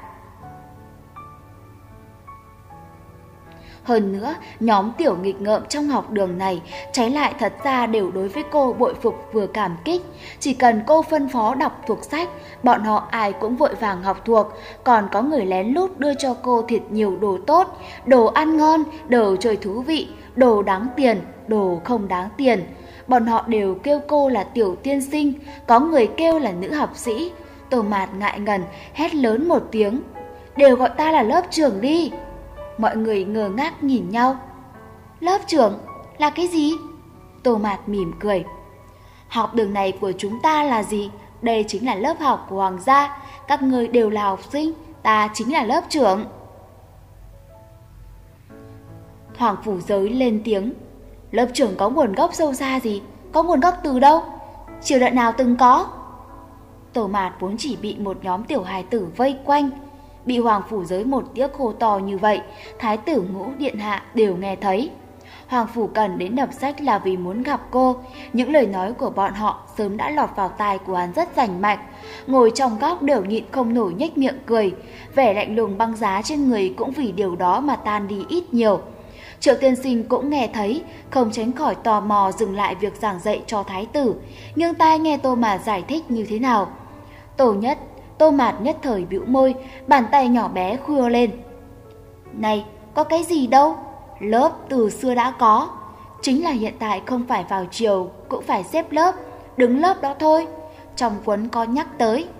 A: Hơn nữa, nhóm tiểu nghịch ngợm trong học đường này trái lại thật ra đều đối với cô bội phục vừa cảm kích. Chỉ cần cô phân phó đọc thuộc sách, bọn họ ai cũng vội vàng học thuộc, còn có người lén lút đưa cho cô thiệt nhiều đồ tốt, đồ ăn ngon, đồ chơi thú vị, đồ đáng tiền, đồ không đáng tiền. Bọn họ đều kêu cô là tiểu tiên sinh, có người kêu là nữ học sĩ. Tô Mạt ngại ngần, hét lớn một tiếng, đều gọi ta là lớp trưởng đi. Mọi người ngơ ngác nhìn nhau. Lớp trưởng là cái gì? Tô Mạt mỉm cười. Học đường này của chúng ta là gì? Đây chính là lớp học của hoàng gia. Các người đều là học sinh, ta chính là lớp trưởng. Hoàng Phủ Giới lên tiếng. Lớp trưởng có nguồn gốc sâu xa gì? Có nguồn gốc từ đâu? Triều đại nào từng có? Tô Mạt vốn chỉ bị một nhóm tiểu hài tử vây quanh, bị Hoàng Phủ Giới một tiếc hô to như vậy, thái tử ngũ điện hạ đều nghe thấy. Hoàng Phủ Cần đến đọc sách là vì muốn gặp cô, những lời nói của bọn họ sớm đã lọt vào tai của hắn rất rành mạch, ngồi trong góc đều nhịn không nổi nhếch miệng cười, vẻ lạnh lùng băng giá trên người cũng vì điều đó mà tan đi ít nhiều. Triệu tiên sinh cũng nghe thấy, không tránh khỏi tò mò dừng lại việc giảng dạy cho thái tử, nghiêng tai nghe Tô Mạt giải thích như thế nào. Tô nhất Tô Mạt nhất thời bĩu môi, bàn tay nhỏ bé khua lên. Này, có cái gì đâu, lớp từ xưa đã có, chính là hiện tại không phải vào chiều cũng phải xếp lớp, đứng lớp đó thôi. Trong cuốn có nhắc tới,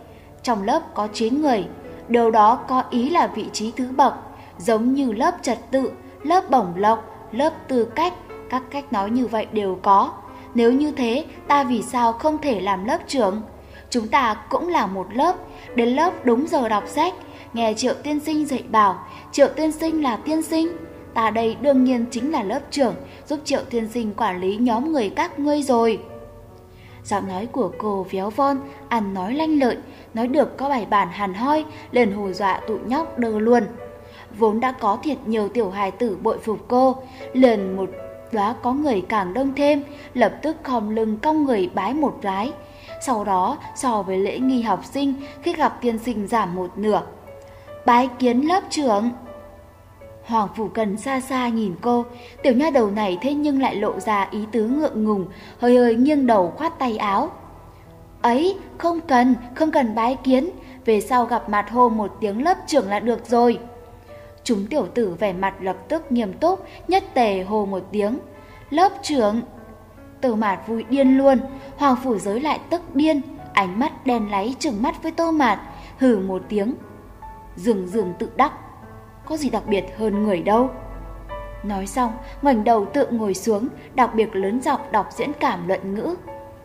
A: Trong lớp có chín người, điều đó có ý là vị trí thứ bậc, giống như lớp trật tự, lớp bổng lộc, lớp tư cách, các cách nói như vậy đều có. Nếu như thế, ta vì sao không thể làm lớp trưởng? Chúng ta cũng là một lớp, đến lớp đúng giờ đọc sách, nghe Triệu tiên sinh dạy bảo, Triệu tiên sinh là tiên sinh. Ta đây đương nhiên chính là lớp trưởng, giúp Triệu tiên sinh quản lý nhóm người các ngươi rồi. Giọng nói của cô véo von, ăn nói lanh lợi, nói được có bài bản hẳn hoi, liền hù dọa tụi nhóc đơ luôn. Vốn đã có thiệt nhiều tiểu hài tử bội phục cô, liền một đóa có người càng đông thêm, lập tức khom lưng cong người bái một vái. Sau đó, so với lễ nghi học sinh, khi gặp tiên sinh giảm một nửa. Bái kiến lớp trưởng. Hoàng Phủ Cần xa xa nhìn cô, tiểu nha đầu này thế nhưng lại lộ ra ý tứ ngượng ngùng, hơi hơi nghiêng đầu khoát tay áo. Ấy, không cần, không cần bái kiến, về sau gặp mặt hô một tiếng lớp trưởng là được rồi. Chúng tiểu tử vẻ mặt lập tức nghiêm túc, nhất tề hô một tiếng, lớp trưởng. Tô Mạt vui điên luôn, Hoàng Phủ Giới lại tức điên, ánh mắt đen láy trừng mắt với Tô Mạt, hừ một tiếng. Dường dường tự đắc, có gì đặc biệt hơn người đâu. Nói xong, ngoảnh đầu tự ngồi xuống, đặc biệt lớn giọng đọc diễn cảm luận ngữ.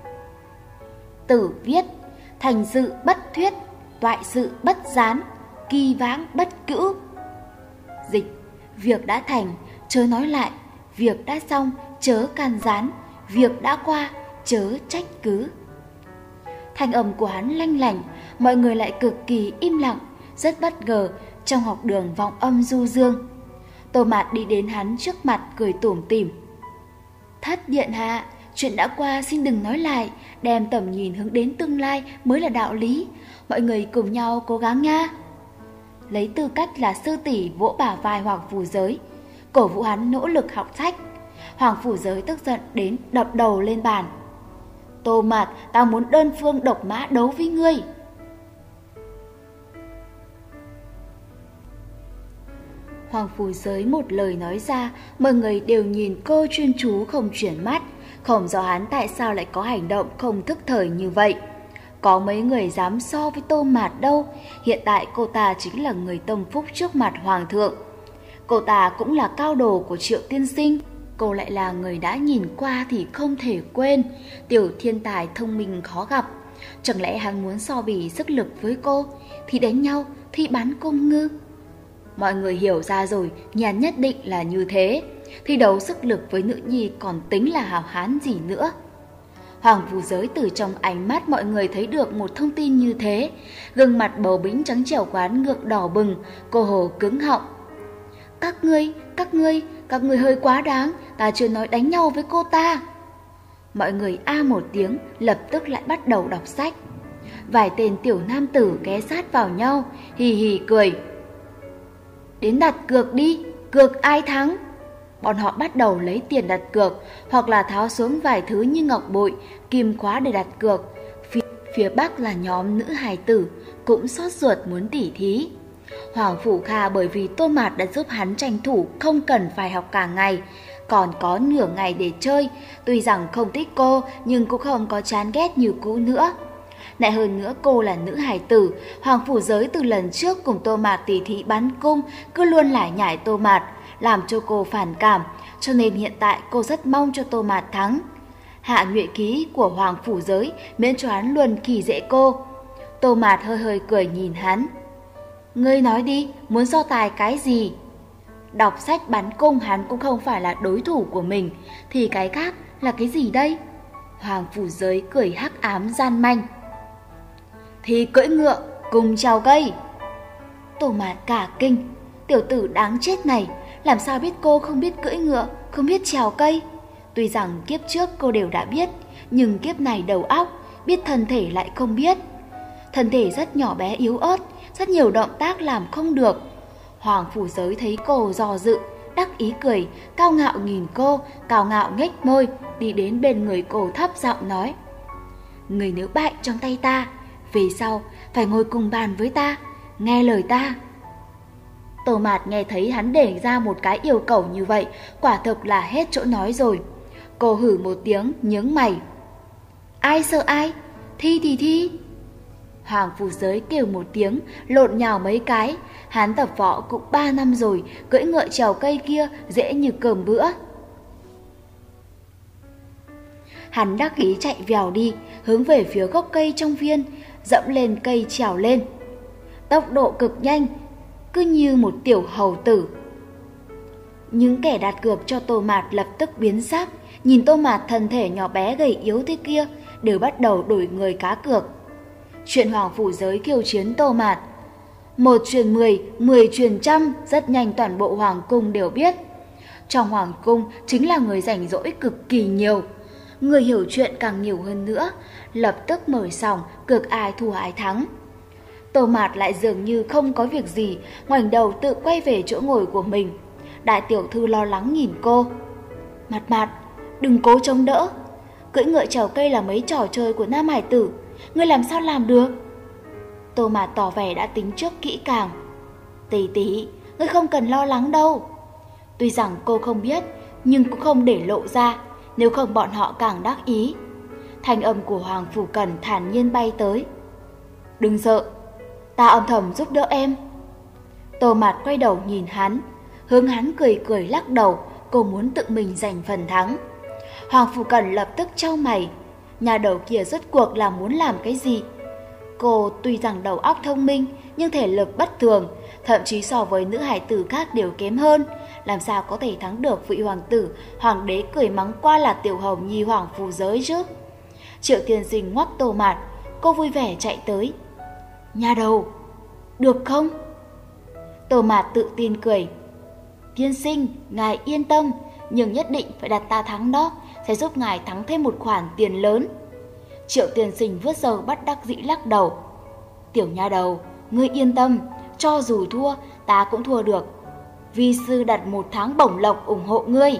A: Tử viết, thành sự bất thuyết, toại sự bất gián, kỳ vãng bất cữu. Dịch, việc đã thành, chớ nói lại, việc đã xong, chớ can gián, việc đã qua, chớ trách cứ. Thanh âm của hắn lanh lảnh, mọi người lại cực kỳ im lặng, rất bất ngờ, trong học đường vọng âm du dương. Tô Mạt đi đến hắn trước mặt cười tủm tỉm. Thất điện hạ, chuyện đã qua xin đừng nói lại, đem tầm nhìn hướng đến tương lai mới là đạo lý, mọi người cùng nhau cố gắng nha. Lấy tư cách là sư tỷ vỗ bả vai Hoàng Phủ Giới, cổ vũ hắn nỗ lực học sách. Hoàng Phủ Giới tức giận đến đập đầu lên bàn. Tô Mạt, tao muốn đơn phương độc mã đấu với ngươi. Hoàng Phủ Giới một lời nói ra, mọi người đều nhìn cô chuyên chú không chuyển mắt, không rõ hắn tại sao lại có hành động không thức thời như vậy. Có mấy người dám so với Tô Mạt đâu, hiện tại cô ta chính là người tâm phúc trước mặt Hoàng thượng. Cô ta cũng là cao đồ của Triệu tiên sinh, cô lại là người đã nhìn qua thì không thể quên, tiểu thiên tài thông minh khó gặp. Chẳng lẽ hắn muốn so bì sức lực với cô, thì đánh nhau, thì bắn cung ngư? Mọi người hiểu ra rồi, nhàn nhất định là như thế. Thi đấu sức lực với nữ nhi còn tính là hào hán gì nữa. Hoàng Phủ Giới từ trong ánh mắt mọi người thấy được một thông tin như thế. Gương mặt bầu bĩnh trắng trẻo quán ngượng đỏ bừng, cô hồ cứng họng. Các ngươi, các ngươi, các ngươi hơi quá đáng, ta chưa nói đánh nhau với cô ta. Mọi người a một tiếng, lập tức lại bắt đầu đọc sách. Vài tên tiểu nam tử ghé sát vào nhau, hì hì cười. Đến đặt cược đi, cược ai thắng. Bọn họ bắt đầu lấy tiền đặt cược, hoặc là tháo xuống vài thứ như ngọc bội, kim khóa để đặt cược. Phía, phía Bắc là nhóm nữ hài tử, cũng xót ruột muốn tỉ thí. Hoàng Phủ Kha bởi vì Tô Mạt đã giúp hắn tranh thủ không cần phải học cả ngày, còn có nửa ngày để chơi. Tuy rằng không thích cô, nhưng cũng không có chán ghét như cũ nữa. Lại hơn nữa cô là nữ hài tử, Hoàng Phủ Giới từ lần trước cùng Tô Mạt tỉ thí bắn cung cứ luôn lải nhải Tô Mạt, làm cho cô phản cảm, cho nên hiện tại cô rất mong cho Tô Mạt thắng. Hạ nhuệ ký của Hoàng Phủ Giới miễn cho hắn luôn kỳ dễ cô. Tô Mạt hơi hơi cười nhìn hắn. Ngươi nói đi, muốn so tài cái gì? Đọc sách bắn cung hắn cũng không phải là đối thủ của mình, thì cái khác là cái gì đây? Hoàng Phủ Giới cười hắc ám gian manh. Thì cưỡi ngựa cùng trèo cây. Tô Mạt cả kinh, tiểu tử đáng chết này, làm sao biết cô không biết cưỡi ngựa, không biết trèo cây? Tuy rằng kiếp trước cô đều đã biết, nhưng kiếp này đầu óc, biết thân thể lại không biết. Thân thể rất nhỏ bé yếu ớt, rất nhiều động tác làm không được. Hoàng Phủ Giới thấy cô do dự, đắc ý cười, cao ngạo nhìn cô, cao ngạo nhếch môi, đi đến bên người cô thấp giọng nói. Người nếu bại trong tay ta, về sau phải ngồi cùng bàn với ta, nghe lời ta. Tô Mạt nghe thấy hắn để ra một cái yêu cầu như vậy, quả thực là hết chỗ nói rồi. Cô hử một tiếng, nhướng mày. Ai sợ ai? Thi thì thi. Hoàng Phủ Giới kêu một tiếng, lộn nhào mấy cái. Hắn tập võ cũng ba năm rồi, cưỡi ngựa trèo cây kia dễ như cơm bữa. Hắn đắc ý chạy vèo đi, hướng về phía gốc cây trong viên, dẫm lên cây trèo lên. Tốc độ cực nhanh, cứ như một tiểu hầu tử. Những kẻ đặt cược cho Tô Mạt lập tức biến sắc, nhìn Tô Mạt thân thể nhỏ bé gầy yếu thế kia, đều bắt đầu đổi người cá cược. Chuyện Hoàng Phủ Giới khiêu chiến Tô Mạt, một truyền mười, mười truyền trăm, rất nhanh toàn bộ Hoàng Cung đều biết. Trong Hoàng Cung chính là người rảnh rỗi cực kỳ nhiều, người hiểu chuyện càng nhiều hơn nữa, lập tức mở sòng cược ai thua ai thắng. Tô Mạt lại dường như không có việc gì, ngoảnh đầu tự quay về chỗ ngồi của mình. Đại tiểu thư lo lắng nhìn cô. Mạt Mạt, đừng cố chống đỡ. Cưỡi ngựa trèo cây là mấy trò chơi của nam hải tử, ngươi làm sao làm được? Tô Mạt tỏ vẻ đã tính trước kỹ càng. Tỷ tỷ, ngươi không cần lo lắng đâu. Tuy rằng cô không biết, nhưng cũng không để lộ ra, nếu không bọn họ càng đắc ý. Thanh âm của Hoàng Phủ Cần thản nhiên bay tới. Đừng sợ, ta âm thầm giúp đỡ em. Tô Mạt quay đầu nhìn hắn, hướng hắn cười cười lắc đầu, cô muốn tự mình giành phần thắng. Hoàng Phủ Cần lập tức chau mày, nhà đầu kia rốt cuộc là muốn làm cái gì? Cô tuy rằng đầu óc thông minh, nhưng thể lực bất thường, thậm chí so với nữ hải tử khác đều kém hơn, làm sao có thể thắng được vị hoàng tử hoàng đế cười mắng qua là tiểu hồng nhi Hoàng Phủ Giới chứ? Triệu Tiên Sinh ngoắc Tô Mạt, cô vui vẻ chạy tới. Nhà đầu, được không? Tô Mạt tự tin cười. Tiên sinh, ngài yên tâm, nhưng nhất định phải đặt ta thắng đó, sẽ giúp ngài thắng thêm một khoản tiền lớn. Triệu Tiên Sinh vuốt râu bất đắc dĩ lắc đầu. Tiểu nha đầu, ngươi yên tâm, cho dù thua, ta cũng thua được. Vi sư đặt một tháng bổng lộc ủng hộ ngươi.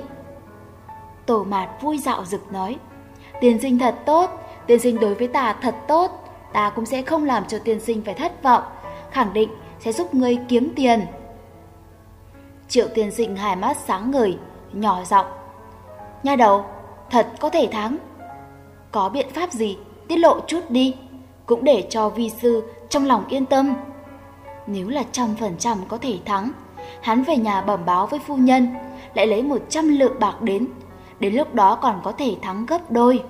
A: Tô Mạt vui dạo rực nói. Tiên sinh thật tốt, tiên sinh đối với ta thật tốt, ta cũng sẽ không làm cho tiên sinh phải thất vọng, khẳng định sẽ giúp ngươi kiếm tiền. Triệu Tiên Sinh hai mắt sáng ngời, nhỏ giọng. Nha đầu, thật có thể thắng. Có biện pháp gì, tiết lộ chút đi, cũng để cho vi sư trong lòng yên tâm. Nếu là trăm phần trăm có thể thắng, hắn về nhà bẩm báo với phu nhân, lại lấy một trăm lượng bạc đến, đến lúc đó còn có thể thắng gấp đôi.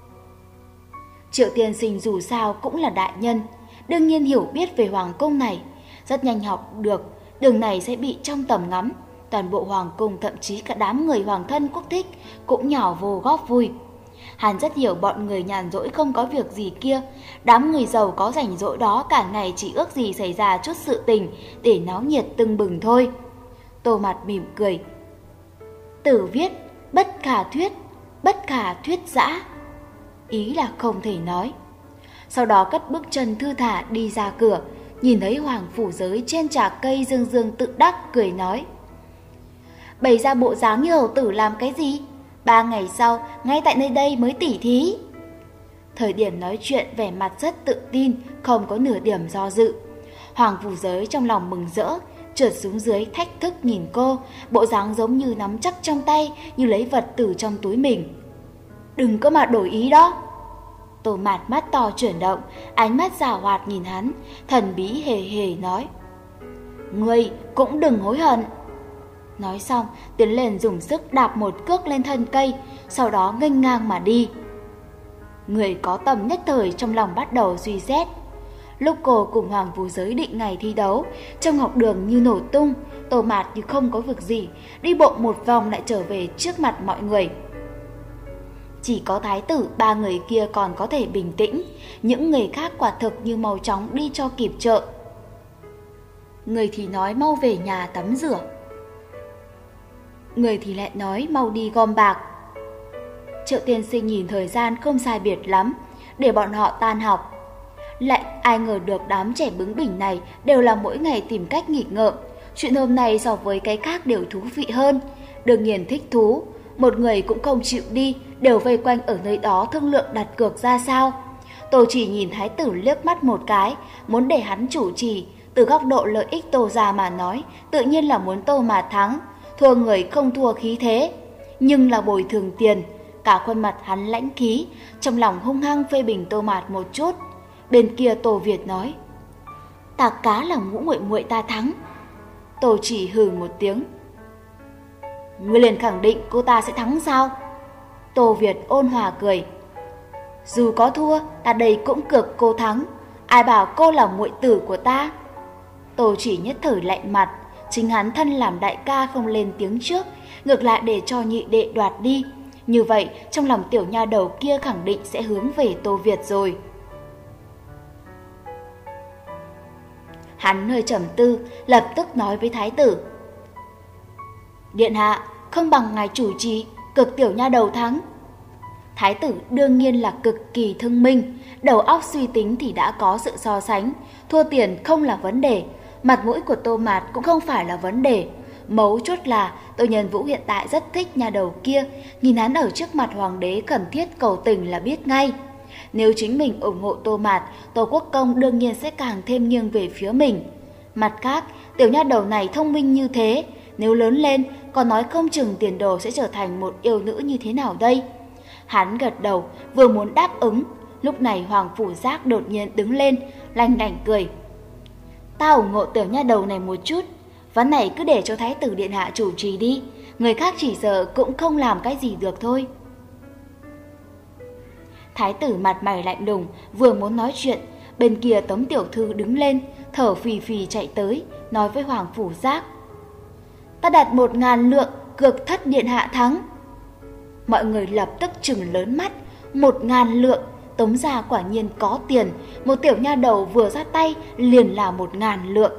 A: Triệu Tiên Sinh dù sao cũng là đại nhân, đương nhiên hiểu biết về hoàng cung này, rất nhanh học được đường này sẽ bị trong tầm ngắm. Toàn bộ hoàng cung, thậm chí cả đám người hoàng thân quốc thích cũng nhào vô góp vui. Hắn rất hiểu bọn người nhàn rỗi không có việc gì kia, đám người giàu có rảnh rỗi đó cả ngày chỉ ước gì xảy ra chút sự tình để náo nhiệt tưng bừng thôi. Tô Mạt mỉm cười. Tử viết, bất khả thuyết, bất khả thuyết dã. Ý là không thể nói. Sau đó cất bước chân thư thả đi ra cửa, nhìn thấy Hoàng Phủ Giới trên trà cây dương dương tự đắc cười nói. Bày ra bộ dáng như hầu tử làm cái gì? Ba ngày sau, ngay tại nơi đây mới tỉ thí. Thời điểm nói chuyện vẻ mặt rất tự tin, không có nửa điểm do dự. Hoàng Phủ Giới trong lòng mừng rỡ, trượt xuống dưới thách thức nhìn cô, bộ dáng giống như nắm chắc trong tay, như lấy vật từ trong túi mình. Đừng có mà đổi ý đó. Tô Mạt mắt to chuyển động, ánh mắt giảo hoạt nhìn hắn, thần bí hề hề nói. Ngươi cũng đừng hối hận. Nói xong, tiến lên dùng sức đạp một cước lên thân cây, sau đó nghênh ngang mà đi. Người có tầm nhất thời trong lòng bắt đầu suy xét. Lúc cô cùng Hoàng Phủ Giới định ngày thi đấu, trong học đường như nổ tung, Tô Mạt như không có việc gì, đi bộ một vòng lại trở về trước mặt mọi người. Chỉ có thái tử ba người kia còn có thể bình tĩnh, những người khác quả thực như mau chóng đi cho kịp chợ. Người thì nói mau về nhà tắm rửa, người thì lại nói mau đi gom bạc. Triệu Tiên Sinh nhìn thời gian không sai biệt lắm, để bọn họ tan học. Lại ai ngờ được đám trẻ bướng bỉnh này đều là mỗi ngày tìm cách nghịch ngợm. Chuyện hôm nay so với cái khác đều thú vị hơn, đương nhiên thích thú. Một người cũng không chịu đi, đều vây quanh ở nơi đó thương lượng đặt cược ra sao. Tô Chỉ nhìn thái tử liếc mắt một cái, muốn để hắn chủ trì. Từ góc độ lợi ích Tô gia mà nói, tự nhiên là muốn Tô mà thắng, thua người không thua khí thế, nhưng là bồi thường tiền. Cả khuôn mặt hắn lãnh khí, trong lòng hung hăng phê bình Tô Mạt một chút. Bên kia Tô Việt nói, ta cá là Ngũ muội muội ta thắng. Tô Chỉ hừ một tiếng, ngươi liền khẳng định cô ta sẽ thắng sao? Tô Việt ôn hòa cười, dù có thua, ta đây cũng cược cô thắng. Ai bảo cô là muội tử của ta? Tô Chỉ nhất thời lạnh mặt, chính hắn thân làm đại ca không lên tiếng trước, ngược lại để cho nhị đệ đoạt đi. Như vậy, trong lòng tiểu nha đầu kia khẳng định sẽ hướng về Tô Việt rồi. Hắn hơi trầm tư, lập tức nói với thái tử, điện hạ, không bằng ngài chủ trì, cực tiểu nha đầu thắng. Thái tử đương nhiên là cực kỳ thông minh, đầu óc suy tính thì đã có sự so sánh, thua tiền không là vấn đề, mặt mũi của Tô Mạt cũng không phải là vấn đề. Mấu chốt là Tô Nhân Vũ hiện tại rất thích nha đầu kia, nhìn hắn ở trước mặt hoàng đế cần thiết cầu tình là biết ngay. Nếu chính mình ủng hộ Tô Mạt, Tô Quốc Công đương nhiên sẽ càng thêm nghiêng về phía mình. Mặt khác, tiểu nha đầu này thông minh như thế, nếu lớn lên còn nói không chừng tiền đồ sẽ trở thành một yêu nữ như thế nào đây. Hắn gật đầu, vừa muốn đáp ứng, lúc này Hoàng Phủ Giác đột nhiên đứng lên, lanh đảnh cười. Ta ủng hộ tiểu nha đầu này một chút, ván này cứ để cho thái tử điện hạ chủ trì đi, người khác chỉ sợ cũng không làm cái gì được thôi. Thái tử mặt mày lạnh lùng, vừa muốn nói chuyện, bên kia Tống tiểu thư đứng lên, thở phì phì chạy tới, nói với Hoàng Phủ Giác, ta đặt một ngàn lượng, cược thất điện hạ thắng. Mọi người lập tức trừng lớn mắt, một ngàn lượng, Tống gia quả nhiên có tiền, một tiểu nha đầu vừa ra tay liền là một ngàn lượng.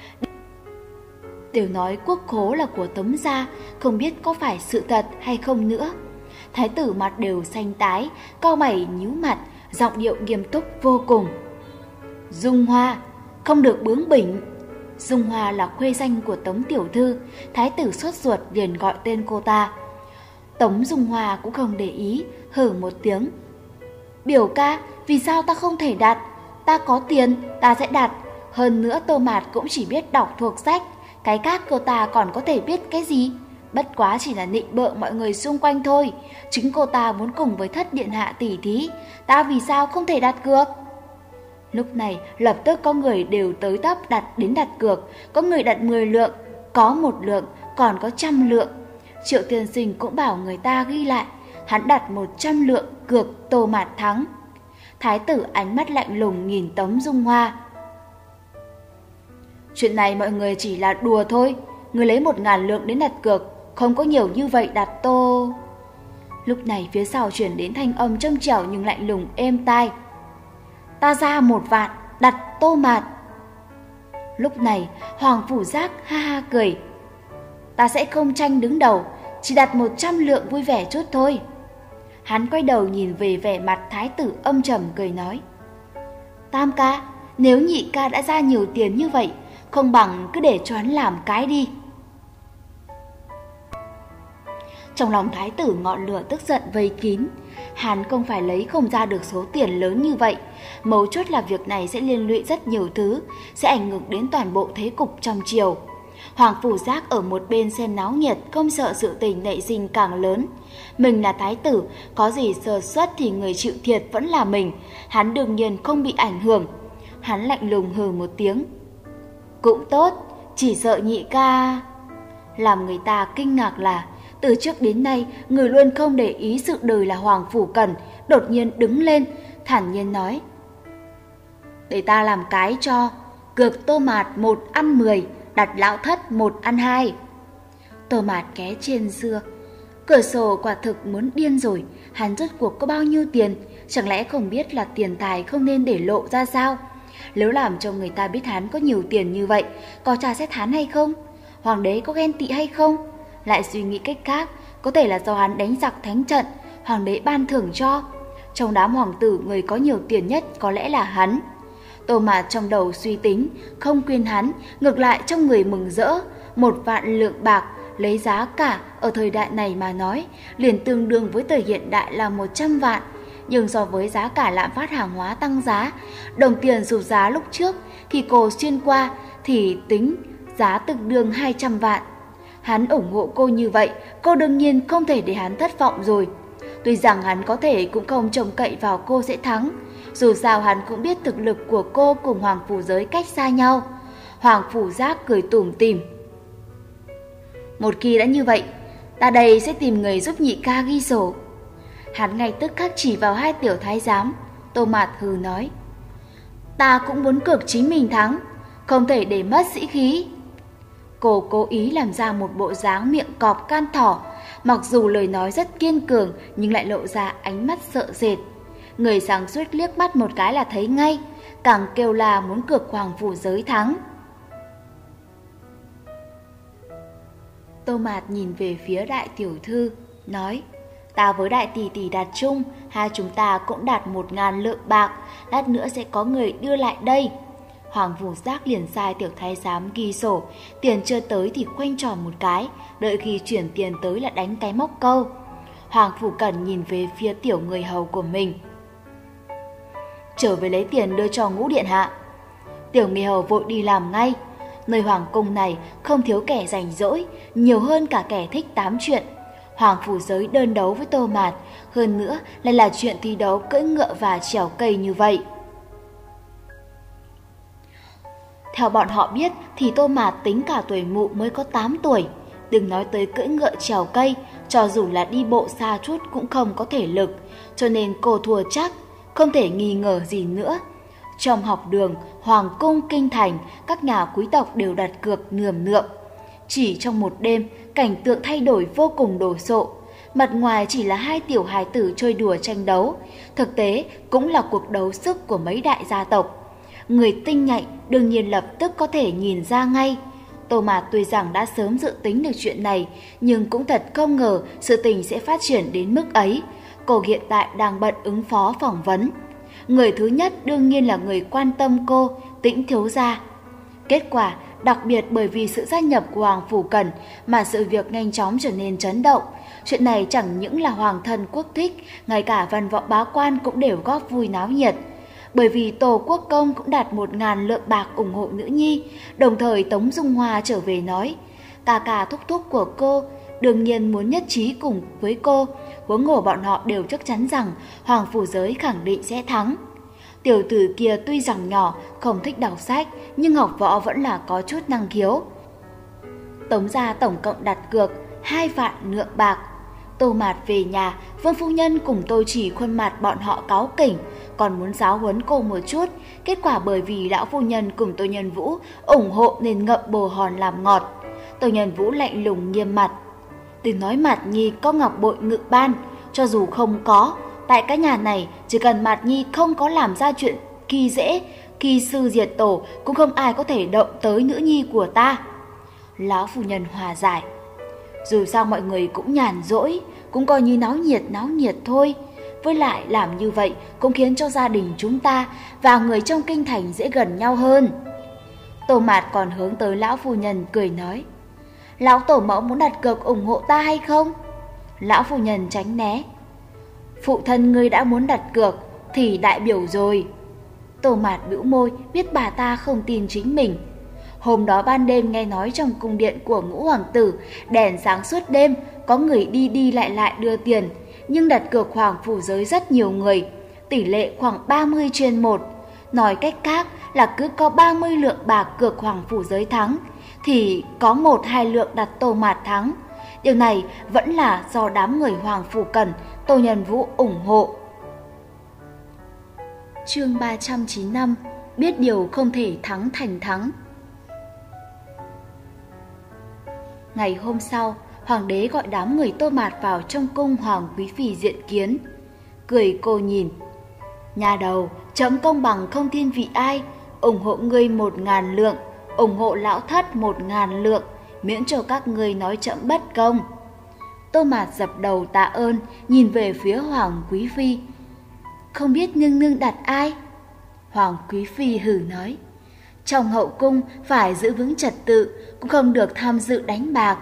A: Đều nói quốc khố là của Tống gia, không biết có phải sự thật hay không nữa. Thái tử mặt đều xanh tái, cau mày nhíu mặt, giọng điệu nghiêm túc vô cùng. Dung Hoa, không được bướng bỉnh. Dung Hoa là khuê danh của Tống tiểu thư, thái tử sốt ruột liền gọi tên cô ta. Tống Dung Hoa cũng không để ý, hừ một tiếng. Biểu ca, vì sao ta không thể đặt? Ta có tiền, ta sẽ đặt. Hơn nữa Tô Mạt cũng chỉ biết đọc thuộc sách, cái khác cô ta còn có thể biết cái gì? Bất quá chỉ là nịnh bợ mọi người xung quanh thôi. Chính cô ta muốn cùng với thất điện hạ tỉ thí, ta vì sao không thể đặt cược? Lúc này lập tức có người đều tới tấp đặt đến đặt cược, có người đặt mười lượng, có một lượng, còn có trăm lượng. Triệu tiên sinh cũng bảo người ta ghi lại, hắn đặt một trăm lượng cược Tô Mạt thắng. Thái tử ánh mắt lạnh lùng nhìn Tống Dung Hoa. Chuyện này mọi người chỉ là đùa thôi, người lấy một ngàn lượng đến đặt cược, không có nhiều như vậy đặt Tô. Lúc này phía sau chuyển đến thanh âm trong trẻo nhưng lạnh lùng êm tai. Ta ra một vạn, đặt Tô Mạt. Lúc này Hoàng Phủ Giác ha ha cười. Ta sẽ không tranh đứng đầu, chỉ đặt một trăm lượng vui vẻ chút thôi. Hắn quay đầu nhìn về vẻ mặt thái tử âm trầm cười nói. Tam ca, nếu nhị ca đã ra nhiều tiền như vậy, không bằng cứ để cho hắn làm cái đi. Trong lòng thái tử ngọn lửa tức giận vây kín. Hắn không phải lấy không ra được số tiền lớn như vậy. Mấu chốt là việc này sẽ liên lụy rất nhiều thứ, sẽ ảnh hưởng đến toàn bộ thế cục trong triều. Hoàng Phủ Giác ở một bên xem náo nhiệt, không sợ sự tình nảy sinh càng lớn. Mình là thái tử, có gì sơ suất thì người chịu thiệt vẫn là mình. Hắn đương nhiên không bị ảnh hưởng. Hắn lạnh lùng hừ một tiếng. Cũng tốt, chỉ sợ nhị ca. Làm người ta kinh ngạc là từ trước đến nay người luôn không để ý sự đời là Hoàng Phủ Cần đột nhiên đứng lên, thản nhiên nói. Để ta làm cái cho, cược Tô Mạt một ăn mười, đặt lão thất một ăn hai. Tô Mạt ké trên xưa. Cửa sổ quả thực muốn điên rồi, hắn rốt cuộc có bao nhiêu tiền, chẳng lẽ không biết là tiền tài không nên để lộ ra sao? Nếu làm cho người ta biết hắn có nhiều tiền như vậy, có tra xét hắn hay không? Hoàng đế có ghen tị hay không? Lại suy nghĩ cách khác, có thể là do hắn đánh giặc thắng trận, hoàng đế ban thưởng cho. Trong đám hoàng tử người có nhiều tiền nhất có lẽ là hắn. Tô Mạt trong đầu suy tính, không khuyên hắn, ngược lại trong người mừng rỡ. Một vạn lượng bạc, lấy giá cả ở thời đại này mà nói, liền tương đương với thời hiện đại là một trăm vạn. Nhưng so với giá cả lạm phát hàng hóa tăng giá, đồng tiền sụt giá lúc trước, khi cô xuyên qua thì tính giá tương đương hai trăm vạn. Hắn ủng hộ cô như vậy, cô đương nhiên không thể để hắn thất vọng rồi. Tuy rằng hắn có thể cũng không trông cậy vào cô sẽ thắng, dù sao hắn cũng biết thực lực của cô cùng Hoàng Phủ Giới cách xa nhau. Hoàng Phủ Giác cười tủm tỉm. Một khi đã như vậy, ta đây sẽ tìm người giúp nhị ca ghi sổ. Hắn ngay tức khắc chỉ vào hai tiểu thái giám. Tô Mạt hừ nói, ta cũng muốn cược chính mình thắng, không thể để mất sĩ khí. Cô cố ý làm ra một bộ dáng miệng cọp can thỏ, mặc dù lời nói rất kiên cường nhưng lại lộ ra ánh mắt sợ sệt. Người sáng suốt liếc mắt một cái là thấy ngay, càng kêu là muốn cược Hoàng Phủ Giới thắng. Tô Mạt nhìn về phía đại tiểu thư, nói, ta với đại tỷ tỷ đặt chung, hai chúng ta cũng đạt một ngàn lượng bạc, lát nữa sẽ có người đưa lại đây. Hoàng Phủ Giác liền sai tiểu thái giám ghi sổ, tiền chưa tới thì khoanh tròn một cái, đợi khi chuyển tiền tới là đánh cái móc câu. Hoàng Phủ Cẩn nhìn về phía tiểu người hầu của mình. Trở về lấy tiền đưa cho Ngũ điện hạ. Tiểu người hầu vội đi làm ngay. Nơi hoàng cung này không thiếu kẻ rảnh rỗi, nhiều hơn cả kẻ thích tám chuyện. Hoàng Phủ Giới đơn đấu với Tô Mạt, hơn nữa lại là chuyện thi đấu cưỡi ngựa và trèo cây như vậy. Theo bọn họ biết thì Tô Mạt tính cả tuổi mụ mới có tám tuổi. Đừng nói tới cưỡi ngựa trèo cây, cho dù là đi bộ xa chút cũng không có thể lực, cho nên cô thua chắc, không thể nghi ngờ gì nữa. Trong học đường, hoàng cung, kinh thành, các nhà quý tộc đều đặt cược nườm nượp. Chỉ trong một đêm, cảnh tượng thay đổi vô cùng đồ sộ. Mặt ngoài chỉ là hai tiểu hài tử chơi đùa tranh đấu, thực tế cũng là cuộc đấu sức của mấy đại gia tộc. Người tinh nhạy đương nhiên lập tức có thể nhìn ra ngay. Tô Mạt tuy rằng đã sớm dự tính được chuyện này, nhưng cũng thật không ngờ sự tình sẽ phát triển đến mức ấy. Cô hiện tại đang bận ứng phó phỏng vấn. Người thứ nhất đương nhiên là người quan tâm cô, Tĩnh thiếu gia. Kết quả, đặc biệt bởi vì sự gia nhập của Hoàng Phủ Cẩn mà sự việc nhanh chóng trở nên chấn động. Chuyện này chẳng những là hoàng thân quốc thích, ngay cả văn võ bá quan cũng đều góp vui náo nhiệt. Bởi vì Tổ Quốc Công cũng đạt một ngàn lượng bạc ủng hộ nữ nhi, đồng thời Tống Dung Hoa trở về nói, ca ca thúc thúc của cô đương nhiên muốn nhất trí cùng với cô, huống hồ bọn họ đều chắc chắn rằng Hoàng Phủ Giới khẳng định sẽ thắng. Tiểu tử kia tuy rằng nhỏ, không thích đọc sách, nhưng học võ vẫn là có chút năng khiếu. Tống gia tổng cộng đặt cược hai vạn lượng bạc. Tô Mạt về nhà, Vương phu nhân cùng Tô Chỉ khuôn mặt bọn họ cáu kỉnh, còn muốn giáo huấn cô một chút. Kết quả bởi vì lão phu nhân cùng Tô Nhân Vũ ủng hộ nên ngậm bồ hòn làm ngọt. Tô Nhân Vũ lạnh lùng nghiêm mặt, đừng nói Mạt Nhi có ngọc bội ngự ban, cho dù không có, tại cái nhà này chỉ cần Mạt Nhi không có làm ra chuyện khi dễ, khi sư diệt tổ, cũng không ai có thể động tới nữ nhi của ta. Lão phu nhân hòa giải, dù sao mọi người cũng nhàn rỗi, cũng coi như náo nhiệt náo nhiệt thôi. Với lại làm như vậy cũng khiến cho gia đình chúng ta và người trong kinh thành dễ gần nhau hơn. Tô Mạt còn hướng tới lão phu nhân cười nói, lão tổ mẫu muốn đặt cược ủng hộ ta hay không? Lão phu nhân tránh né, phụ thân ngươi đã muốn đặt cược thì đại biểu rồi. Tô Mạt bĩu môi, biết bà ta không tin chính mình. Hôm đó ban đêm nghe nói trong cung điện của Ngũ hoàng tử đèn sáng suốt đêm, có người đi đi lại lại đưa tiền, nhưng đặt cược Hoàng Phủ Giới rất nhiều người, tỷ lệ khoảng ba mươi trên một. Nói cách khác là cứ có ba mươi lượng bạc cược Hoàng Phủ Giới thắng, thì có một hai lượng đặt Tô Mạt thắng. Điều này vẫn là do đám người Hoàng Phủ Cẩn, Tô Nhân Vũ ủng hộ. Chương ba trăm chín mươi lăm, biết điều không thể thắng thành thắng. Ngày hôm sau, hoàng đế gọi đám người Tô Mạt vào trong cung Hoàng quý phi diện kiến. Cười cô nhìn, nhà đầu, trẫm công bằng không thiên vị ai, ủng hộ ngươi một ngàn lượng, ủng hộ lão thất một ngàn lượng, miễn cho các ngươi nói trẫm bất công. Tô Mạt dập đầu tạ ơn, nhìn về phía Hoàng quý phi. Không biết nương nương đặt ai? Hoàng quý phi hừ nói, trong hậu cung phải giữ vững trật tự, cũng không được tham dự đánh bạc.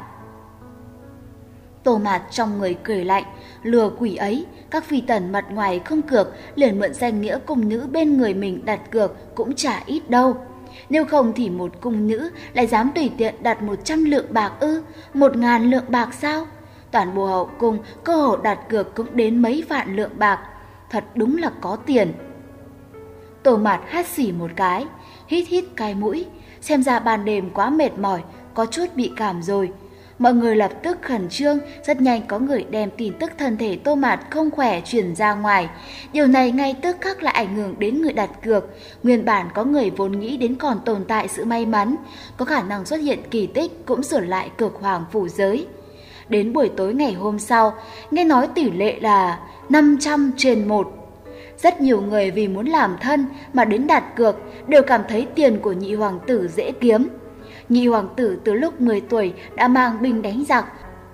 A: Tô Mạt trong người cười lạnh, lừa quỷ ấy, các phi tần mặt ngoài không cược, liền mượn danh nghĩa cung nữ bên người mình đặt cược cũng chả ít đâu. Nếu không thì một cung nữ lại dám tùy tiện đặt một trăm lượng bạc ư, một ngàn lượng bạc sao? Toàn bộ hậu cung cơ hồ đặt cược cũng đến mấy vạn lượng bạc, thật đúng là có tiền. Tô Mạt hắt xỉ một cái, hít hít cái mũi, xem ra ban đêm quá mệt mỏi, có chút bị cảm rồi. Mọi người lập tức khẩn trương, rất nhanh có người đem tin tức thân thể Tô Mạt không khỏe truyền ra ngoài. Điều này ngay tức khắc lại ảnh hưởng đến người đặt cược. Nguyên bản có người vốn nghĩ đến còn tồn tại sự may mắn, có khả năng xuất hiện kỳ tích cũng sửa lại cược hoàng phủ giới. Đến buổi tối ngày hôm sau, nghe nói tỷ lệ là năm trăm trên một. Rất nhiều người vì muốn làm thân mà đến đặt cược đều cảm thấy tiền của nhị hoàng tử dễ kiếm. Nhị hoàng tử từ lúc mười tuổi đã mang binh đánh giặc.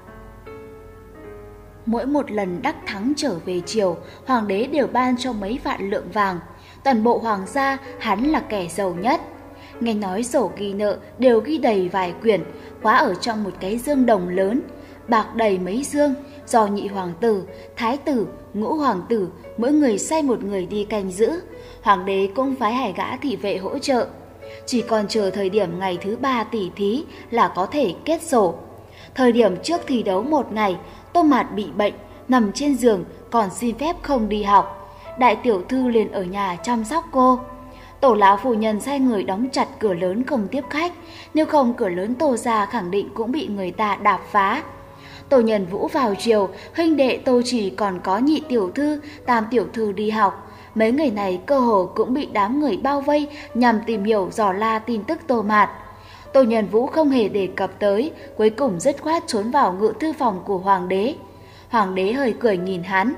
A: Mỗi một lần đắc thắng trở về triều, hoàng đế đều ban cho mấy vạn lượng vàng. Toàn bộ hoàng gia hắn là kẻ giàu nhất. Nghe nói sổ ghi nợ đều ghi đầy vài quyển, khóa ở trong một cái dương đồng lớn. Bạc đầy mấy dương, do nhị hoàng tử, thái tử, ngũ hoàng tử, mỗi người sai một người đi canh giữ. Hoàng đế cũng phái hai gã thị vệ hỗ trợ. Chỉ còn chờ thời điểm ngày thứ ba tỷ thí là có thể kết sổ. Thời điểm trước thi đấu một ngày, Tô Mạt bị bệnh, nằm trên giường, còn xin phép không đi học. Đại tiểu thư liền ở nhà chăm sóc cô. Tổ lão phu nhân sai người đóng chặt cửa lớn không tiếp khách, nếu không cửa lớn Tô gia khẳng định cũng bị người ta đạp phá. Tô Nhân Vũ vào chiều, huynh đệ Tô Chỉ còn có nhị tiểu thư, tam tiểu thư đi học. Mấy người này cơ hồ cũng bị đám người bao vây nhằm tìm hiểu dò la tin tức Tô Mạt. Tô Nhân Vũ không hề đề cập tới, cuối cùng dứt khoát trốn vào ngự thư phòng của hoàng đế. Hoàng đế hơi cười nhìn hắn.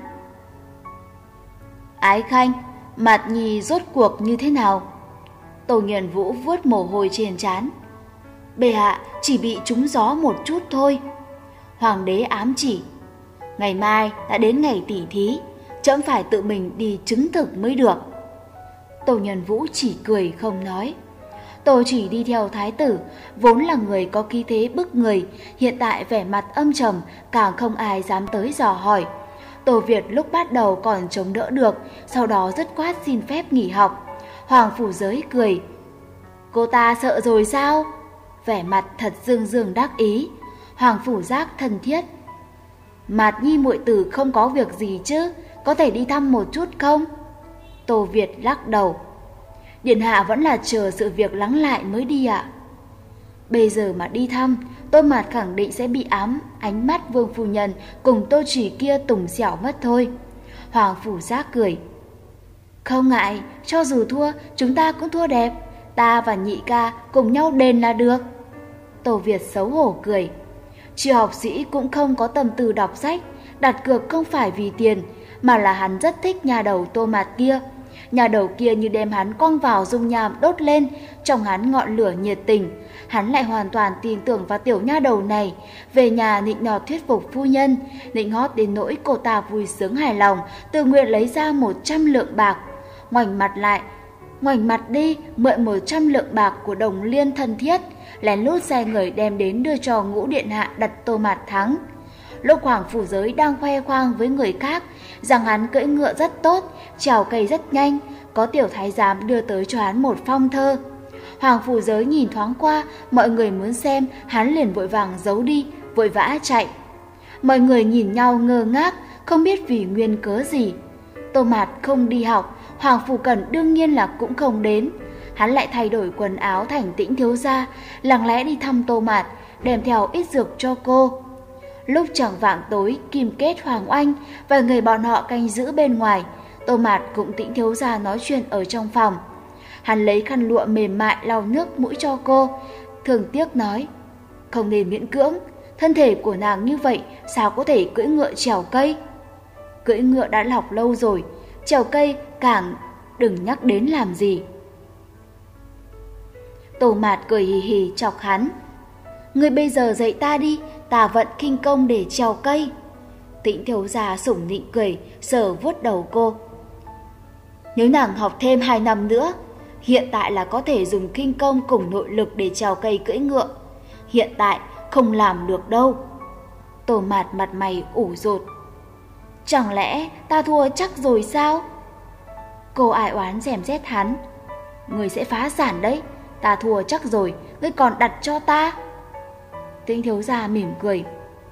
A: Ái Khanh, Mạt Nhi rốt cuộc như thế nào? Tô Nhân Vũ vuốt mồ hôi trên trán. Bệ hạ chỉ bị trúng gió một chút thôi. Hoàng đế ám chỉ. Ngày mai đã đến ngày tỷ thí, trẫm phải tự mình đi chứng thực mới được. Tô Nhân Vũ chỉ cười không nói. Tô Chỉ đi theo thái tử, vốn là người có khí thế bức người, hiện tại vẻ mặt âm trầm, càng không ai dám tới dò hỏi. Tô Việt lúc bắt đầu còn chống đỡ được, sau đó dứt khoát xin phép nghỉ học. Hoàng phủ giới cười. Cô ta sợ rồi sao? Vẻ mặt thật dương dương đắc ý. Hoàng phủ giác thân thiết. Mạt Nhi muội tử không có việc gì chứ, có thể đi thăm một chút không? Tô Việt lắc đầu. Điện hạ vẫn là chờ sự việc lắng lại mới đi ạ. Bây giờ mà đi thăm, Tô Mạt khẳng định sẽ bị ám ánh mắt Vương phu nhân cùng Tô Chỉ kia tùng xẻo mất thôi. Hoàng phủ giác cười. Không ngại, cho dù thua, chúng ta cũng thua đẹp. Ta và nhị ca cùng nhau đền là được. Tô Việt xấu hổ cười. Triều học sĩ cũng không có tâm tư đọc sách, đặt cược không phải vì tiền, mà là hắn rất thích nhà đầu Tô Mạt kia. Nhà đầu kia như đem hắn quăng vào dung nham đốt lên, trong hắn ngọn lửa nhiệt tình. Hắn lại hoàn toàn tin tưởng vào tiểu nha đầu này. Về nhà nịnh nọt thuyết phục phu nhân, nịnh hót đến nỗi cô ta vui sướng hài lòng, tự nguyện lấy ra một trăm lượng bạc. Ngoảnh mặt lại, ngoảnh mặt đi, mượn một trăm lượng bạc của Đồng Liên thân thiết, lén lút sai người đem đến đưa cho Ngũ điện hạ đặt Tô Mạt thắng. Lúc Hoàng phủ giới đang khoe khoang với người khác rằng hắn cưỡi ngựa rất tốt, trèo cây rất nhanh, có tiểu thái giám đưa tới cho hắn một phong thơ. Hoàng phủ giới nhìn thoáng qua, mọi người muốn xem, hắn liền vội vàng giấu đi, vội vã chạy. Mọi người nhìn nhau ngơ ngác, không biết vì nguyên cớ gì. Tô Mạt không đi học, Hoàng phủ Cẩn đương nhiên là cũng không đến. Hắn lại thay đổi quần áo thành Tĩnh thiếu gia, lặng lẽ đi thăm Tô Mạt, đem theo ít dược cho cô. Lúc chẳng vạng tối, Kim Kết, Hoàng Oanh và người bọn họ canh giữ bên ngoài. Tô Mạt cũng Tĩnh thiếu gia nói chuyện ở trong phòng. Hắn lấy khăn lụa mềm mại lau nước mũi cho cô, thường tiếc nói: không nên miễn cưỡng, thân thể của nàng như vậy sao có thể cưỡi ngựa trèo cây? Cưỡi ngựa đã học lâu rồi, trèo cây càng đừng nhắc đến làm gì. Tô Mạt cười hì hì chọc hắn. Ngươi bây giờ dạy ta đi, ta vận khinh công để trèo cây. Tĩnh thiếu gia sủng nịnh cười, sờ vuốt đầu cô. Nếu nàng học thêm hai năm nữa, hiện tại là có thể dùng khinh công cùng nội lực để trèo cây cưỡi ngựa. Hiện tại không làm được đâu. Tô Mạt mặt mày ủ rột. Chẳng lẽ ta thua chắc rồi sao? Cô ai oán dèm rét hắn. Ngươi sẽ phá sản đấy, ta thua chắc rồi, ngươi còn đặt cho ta. Tĩnh thiếu gia mỉm cười.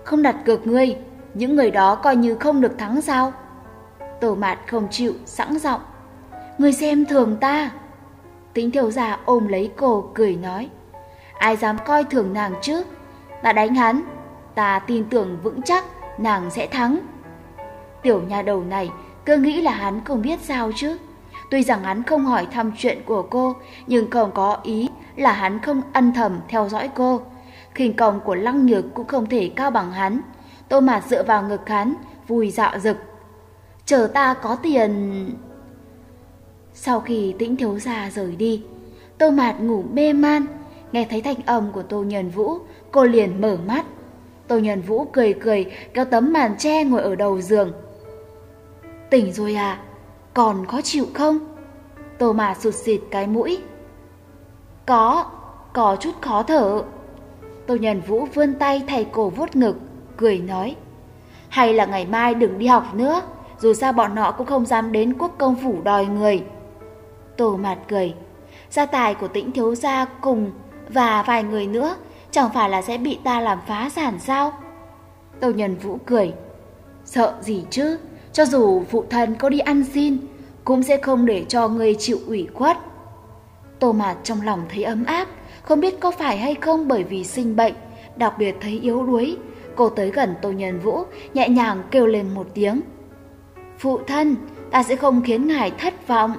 A: không đặt cược ngươi, những người đó coi như không được thắng sao? Tô Mạt không chịu, sẵn giọng. Ngươi xem thường ta. Tĩnh thiếu gia ôm lấy cô, cười nói. Ai dám coi thường nàng chứ? Ta đánh hắn, ta tin tưởng vững chắc nàng sẽ thắng. Tiểu nha đầu này cứ nghĩ là hắn không biết sao chứ. Tuy rằng hắn không hỏi thăm chuyện của cô, nhưng không có ý là hắn không âm thầm theo dõi cô. Khinh công của Lăng Nhược cũng không thể cao bằng hắn. Tô Mạt dựa vào ngực hắn, vui dạo dực. Chờ ta có tiền. Sau khi Tĩnh thiếu gia rời đi, Tô Mạt ngủ mê man. Nghe thấy thanh âm của Tô Nhân Vũ, cô liền mở mắt. Tô Nhân Vũ cười cười kéo tấm màn che ngồi ở đầu giường. Tỉnh rồi à? Còn khó chịu không? Tô Mạt sụt sịt cái mũi. Có, có chút khó thở. Tô Nhân Vũ vươn tay thay cổ vuốt ngực, cười nói. Hay là ngày mai đừng đi học nữa, dù sao bọn họ cũng không dám đến Quốc công phủ đòi người. Tô Mạt cười. Gia tài của Tĩnh thiếu gia cùng và vài người nữa chẳng phải là sẽ bị ta làm phá sản sao? Tô Nhân Vũ cười. Sợ gì chứ, cho dù phụ thân có đi ăn xin cũng sẽ không để cho người chịu ủy khuất. Tô Mạt trong lòng thấy ấm áp, không biết có phải hay không bởi vì sinh bệnh, đặc biệt thấy yếu đuối. Cô tới gần Tô Nhân Vũ, nhẹ nhàng kêu lên một tiếng. Phụ thân, ta sẽ không khiến ngài thất vọng.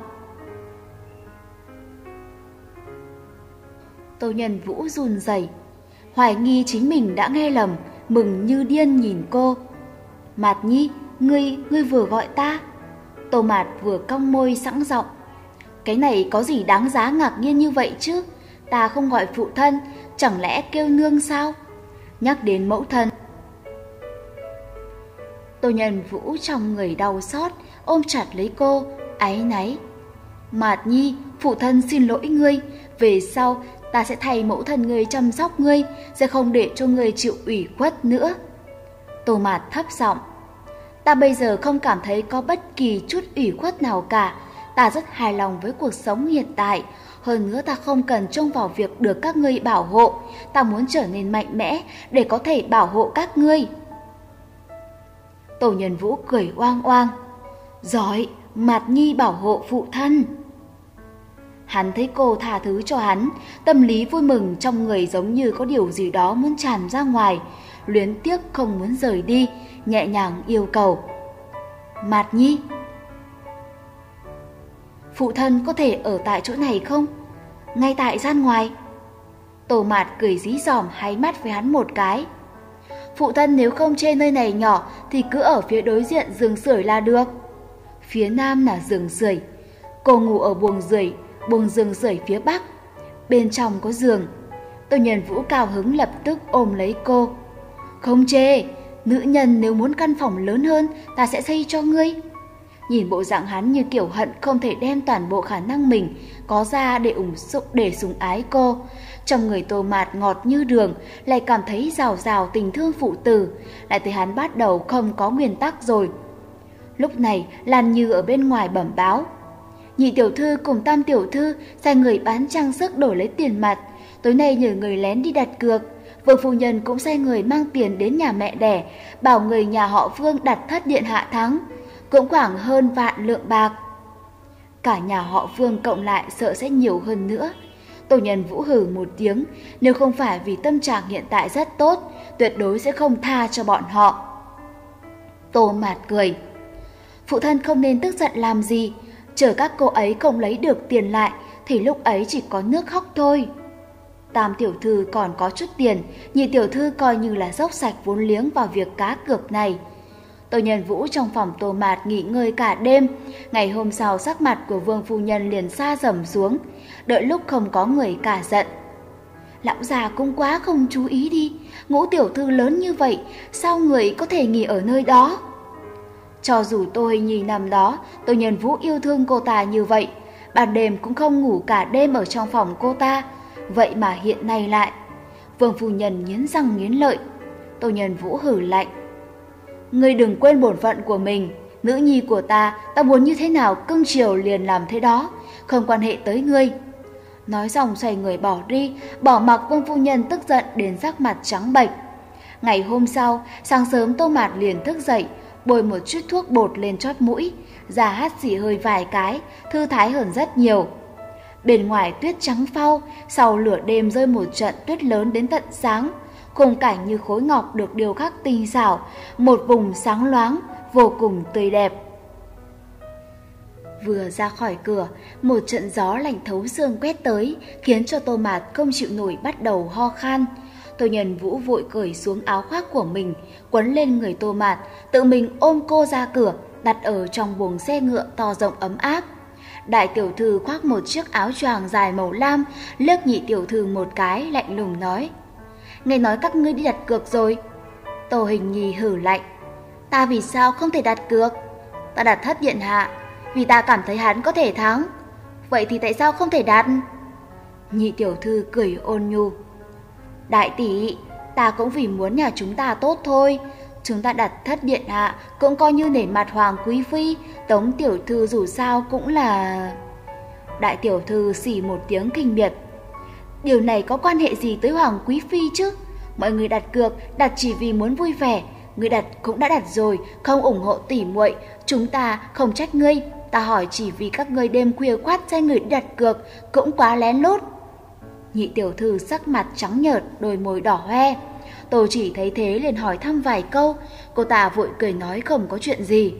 A: Tô Nhân Vũ run rẩy, hoài nghi chính mình đã nghe lầm, mừng như điên nhìn cô. Mạt Nhi, ngươi, ngươi vừa gọi ta. Tô Mạt vừa cong môi sẵn giọng. Cái này có gì đáng giá ngạc nhiên như vậy chứ? Ta không gọi phụ thân, chẳng lẽ kêu nương sao? Nhắc đến mẫu thân, Tô Nhân Vũ trong người đau xót, ôm chặt lấy cô, áy náy. Mạt Nhi, phụ thân xin lỗi ngươi, về sau ta sẽ thay mẫu thân ngươi chăm sóc ngươi, sẽ không để cho ngươi chịu ủy khuất nữa. Tô Mạt thấp giọng. Ta bây giờ không cảm thấy có bất kỳ chút ủy khuất nào cả, ta rất hài lòng với cuộc sống hiện tại. Hơn nữa ta không cần trông vào việc được các ngươi bảo hộ, ta muốn trở nên mạnh mẽ để có thể bảo hộ các ngươi. Tô Nhân Vũ cười oang oang. Giỏi, Mạt Nhi bảo hộ phụ thân. Hắn thấy cô tha thứ cho hắn, tâm lý vui mừng trong người giống như có điều gì đó muốn tràn ra ngoài, luyến tiếc không muốn rời đi, nhẹ nhàng yêu cầu. Mạt Nhi, phụ thân có thể ở tại chỗ này không? Ngay tại gian ngoài. Tô Mạt cười dí dỏm háy mắt với hắn một cái. Phụ thân nếu không chê nơi này nhỏ thì cứ ở phía đối diện giường sưởi là được. Phía nam là giường sưởi. Cô ngủ ở buồng sưởi, buồng giường sưởi phía bắc. Bên trong có giường. Tô Nhân Vũ cao hứng lập tức ôm lấy cô. Không chê, nữ nhân nếu muốn căn phòng lớn hơn ta sẽ xây cho ngươi. Nhìn bộ dạng hắn như kiểu hận không thể đem toàn bộ khả năng mình có ra để ủng sụng để sủng ái cô. Trong người Tô Mạt ngọt như đường, lại cảm thấy rào rào tình thương phụ tử, lại thấy hắn bắt đầu không có nguyên tắc rồi. Lúc này Lan Như ở bên ngoài bẩm báo. Nhị tiểu thư cùng tam tiểu thư sai người bán trang sức đổi lấy tiền mặt, tối nay nhờ người lén đi đặt cược. Vương phu nhân cũng sai người mang tiền đến nhà mẹ đẻ, bảo người nhà họ Vương đặt thất điện hạ thắng, cũng khoảng hơn vạn lượng bạc. Cả nhà họ Vương cộng lại sợ sẽ nhiều hơn nữa. Tô Nhân Vũ hừ một tiếng, nếu không phải vì tâm trạng hiện tại rất tốt, tuyệt đối sẽ không tha cho bọn họ. Tô Mạt cười. Phụ thân không nên tức giận làm gì, chờ các cô ấy không lấy được tiền lại thì lúc ấy chỉ có nước khóc thôi. Tam tiểu thư còn có chút tiền, nhị tiểu thư coi như là dốc sạch vốn liếng vào việc cá cược này. Tô Nhân Vũ trong phòng Tô Mạt nghỉ ngơi cả đêm. Ngày hôm sau sắc mặt của Vương phu nhân liền sa dầm xuống, đợi lúc không có người cả giận. Lão già cũng quá không chú ý đi, Ngũ tiểu thư lớn như vậy, sao người có thể nghỉ ở nơi đó? Cho dù Tô Hình Nhi nằm đó, Tô Nhân Vũ yêu thương cô ta như vậy, ban đêm cũng không ngủ cả đêm ở trong phòng cô ta, vậy mà hiện nay lại. Vương phu nhân nghiến răng nghiến lợi. Tô Nhân Vũ hử lạnh. Ngươi đừng quên bổn phận của mình, nữ nhi của ta, ta muốn như thế nào cưng chiều liền làm thế đó, không quan hệ tới ngươi. Nói xong xoay người bỏ đi, bỏ mặc Vương phu nhân tức giận đến sắc mặt trắng bệch. Ngày hôm sau, sáng sớm Tô Mạt liền thức dậy, bôi một chút thuốc bột lên chót mũi, ra hắt xì hơi vài cái, thư thái hơn rất nhiều. Bên ngoài tuyết trắng phau, sau lửa đêm rơi một trận tuyết lớn đến tận sáng, khung cảnh như khối ngọc được điêu khắc tinh xảo, một vùng sáng loáng, vô cùng tươi đẹp. Vừa ra khỏi cửa, một trận gió lạnh thấu xương quét tới, khiến cho Tô Mạt không chịu nổi bắt đầu ho khan. Tô Nhân Vũ vội cởi xuống áo khoác của mình, quấn lên người Tô Mạt, tự mình ôm cô ra cửa, đặt ở trong buồng xe ngựa to rộng ấm áp. Đại tiểu thư khoác một chiếc áo choàng dài màu lam, liếc nhị tiểu thư một cái, lạnh lùng nói: "Nghe nói các ngươi đi đặt cược rồi." Tô Hình Nhi hử lạnh: "Ta vì sao không thể đặt cược? Ta đặt Thất điện hạ, vì ta cảm thấy hắn có thể thắng. Vậy thì tại sao không thể đặt?" Nhị tiểu thư cười ôn nhu: "Đại tỷ, ta cũng vì muốn nhà chúng ta tốt thôi. Chúng ta đặt Thất điện hạ cũng coi như nể mặt Hoàng quý phi, Tống tiểu thư dù sao cũng là..." Đại tiểu thư xì một tiếng kinh biệt: "Điều này có quan hệ gì tới Hoàng quý phi chứ? Mọi người đặt cược đặt chỉ vì muốn vui vẻ, ngươi đặt cũng đã đặt rồi, không ủng hộ tỉ muội, chúng ta không trách ngươi. Ta hỏi chỉ vì các ngươi đêm khuya khoát sai người đặt cược, cũng quá lén lút." Nhị tiểu thư sắc mặt trắng nhợt, đôi môi đỏ hoe. Tô Chỉ thấy thế liền hỏi thăm vài câu, cô ta vội cười nói không có chuyện gì.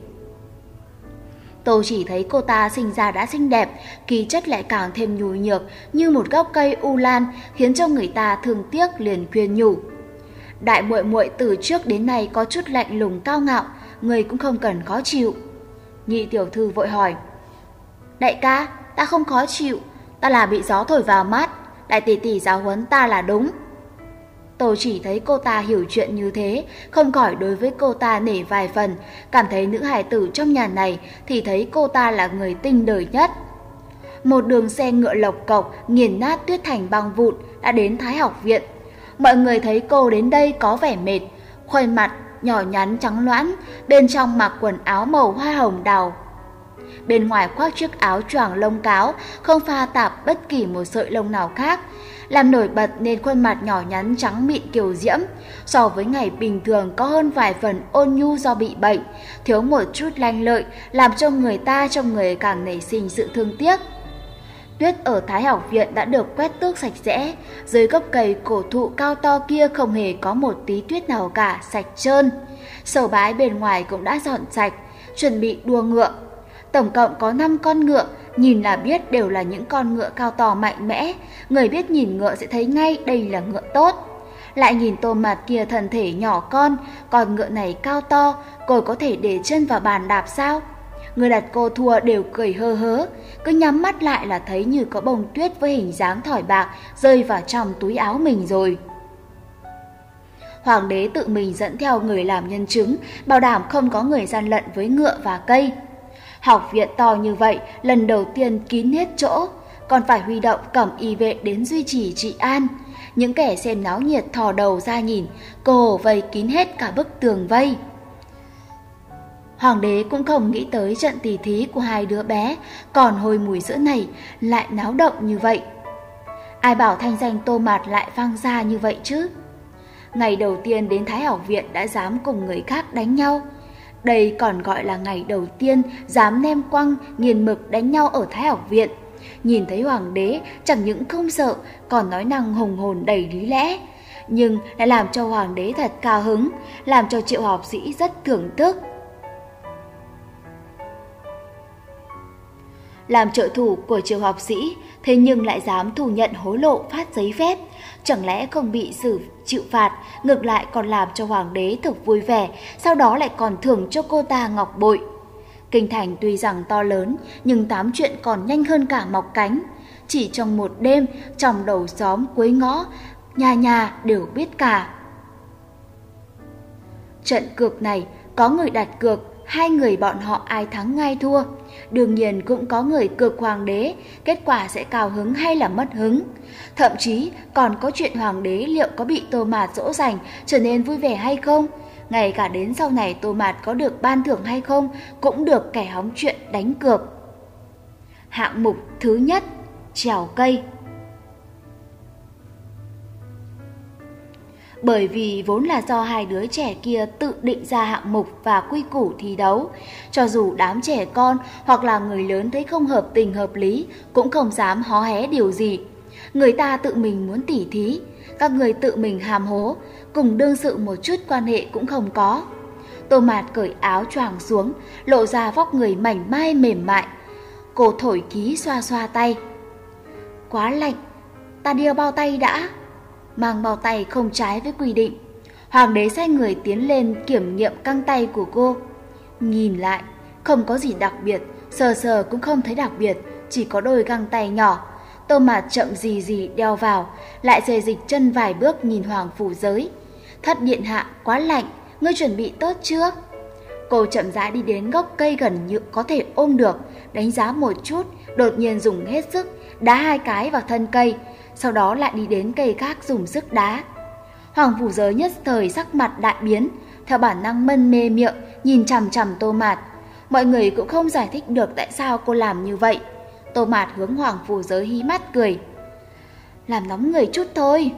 A: Tô Chỉ thấy cô ta sinh ra đã xinh đẹp, khí chất lại càng thêm nhu nhược như một gốc cây u lan, khiến cho người ta thương tiếc, liền khuyên nhủ: "Đại muội muội từ trước đến nay có chút lạnh lùng cao ngạo, người cũng không cần khó chịu." Nhị tiểu thư vội hỏi: "Đại ca, ta không khó chịu, ta là bị gió thổi vào mắt, đại tỷ tỷ giáo huấn ta là đúng." Tô Chỉ thấy cô ta hiểu chuyện như thế, không khỏi đối với cô ta nể vài phần, cảm thấy nữ hài tử trong nhà này thì thấy cô ta là người tinh đời nhất. Một đường xe ngựa lộc cộc nghiền nát tuyết thành băng vụn đã đến Thái học viện. Mọi người thấy cô đến đây có vẻ mệt, khuôn mặt nhỏ nhắn trắng loãng, bên trong mặc quần áo màu hoa hồng đào. Bên ngoài khoác chiếc áo choàng lông cáo, không pha tạp bất kỳ một sợi lông nào khác, làm nổi bật nên khuôn mặt nhỏ nhắn trắng mịn kiều diễm, so với ngày bình thường có hơn vài phần ôn nhu do bị bệnh, thiếu một chút lanh lợi, làm cho người ta trong người càng nảy sinh sự thương tiếc. Tuyết ở Thái học viện đã được quét tước sạch sẽ, dưới gốc cây cổ thụ cao to kia không hề có một tí tuyết nào cả, sạch trơn. Sầu bãi bên ngoài cũng đã dọn sạch, chuẩn bị đua ngựa. Tổng cộng có năm con ngựa, nhìn là biết đều là những con ngựa cao to mạnh mẽ, người biết nhìn ngựa sẽ thấy ngay đây là ngựa tốt. Lại nhìn Tô Mạt kia thân thể nhỏ con, con ngựa này cao to, cô có thể để chân vào bàn đạp sao? Người đặt cô thua đều cười hơ hớ, cứ nhắm mắt lại là thấy như có bông tuyết với hình dáng thỏi bạc rơi vào trong túi áo mình rồi. Hoàng đế tự mình dẫn theo người làm nhân chứng, bảo đảm không có người gian lận với ngựa và cây. Học viện to như vậy, lần đầu tiên kín hết chỗ, còn phải huy động cẩm y vệ đến duy trì trị an. Những kẻ xem náo nhiệt thò đầu ra nhìn, cơ hồ vây kín hết cả bức tường vây. Hoàng đế cũng không nghĩ tới trận tỉ thí của hai đứa bé, còn hồi mùi sữa này lại náo động như vậy. Ai bảo thanh danh Tô Mạt lại vang ra như vậy chứ? Ngày đầu tiên đến Thái học viện đã dám cùng người khác đánh nhau. Đây còn gọi là ngày đầu tiên dám nem quăng nghiền mực đánh nhau ở Thái học viện. Nhìn thấy hoàng đế chẳng những không sợ, còn nói năng hùng hồn đầy lý lẽ, nhưng lại làm cho hoàng đế thật cao hứng, làm cho Triệu học sĩ rất thưởng thức. Làm trợ thủ của Triệu học sĩ, thế nhưng lại dám thu nhận hối lộ phát giấy phép, chẳng lẽ không bị xử chịu phạt, ngược lại còn làm cho hoàng đế thực vui vẻ, sau đó lại còn thưởng cho cô ta ngọc bội. Kinh thành tuy rằng to lớn, nhưng tám chuyện còn nhanh hơn cả mọc cánh. Chỉ trong một đêm, trong đầu xóm cuối ngõ, nhà nhà đều biết cả. Trận cược này, có người đặt cược, hai người bọn họ ai thắng ai thua. Đương nhiên cũng có người cược hoàng đế, kết quả sẽ cao hứng hay là mất hứng. Thậm chí còn có chuyện hoàng đế liệu có bị Tô Mạt dỗ dành trở nên vui vẻ hay không. Ngay cả đến sau này Tô Mạt có được ban thưởng hay không cũng được kẻ hóng chuyện đánh cược. Hạng mục thứ nhất, trèo cây. Bởi vì vốn là do hai đứa trẻ kia tự định ra hạng mục và quy củ thi đấu. Cho dù đám trẻ con hoặc là người lớn thấy không hợp tình hợp lý cũng không dám hó hé điều gì. Người ta tự mình muốn tỉ thí, các người tự mình hàm hố, cùng đương sự một chút quan hệ cũng không có. Tô Mạt cởi áo choàng xuống, lộ ra vóc người mảnh mai mềm mại. Cô thổi khí xoa xoa tay. Quá lạnh, ta đeo bao tay đã. Mang bao tay không trái với quy định. Hoàng đế sai người tiến lên kiểm nghiệm căng tay của cô. Nhìn lại, không có gì đặc biệt, sờ sờ cũng không thấy đặc biệt, chỉ có đôi găng tay nhỏ. Tô Mạt chậm gì gì đeo vào, lại xê dịch chân vài bước nhìn Hoàng Phủ Giới. Thất điện hạ, quá lạnh, ngươi chuẩn bị tốt chưa? Cô chậm rãi đi đến gốc cây gần như có thể ôm được, đánh giá một chút, đột nhiên dùng hết sức, đá hai cái vào thân cây, sau đó lại đi đến cây khác dùng sức đá. Hoàng Phủ Giới nhất thời sắc mặt đại biến, theo bản năng mân mê miệng, nhìn chằm chằm Tô Mạt. Mọi người cũng không giải thích được tại sao cô làm như vậy. Tô Mạt hướng Hoàng Phủ Giới hí mắt cười. Làm nóng người chút thôi.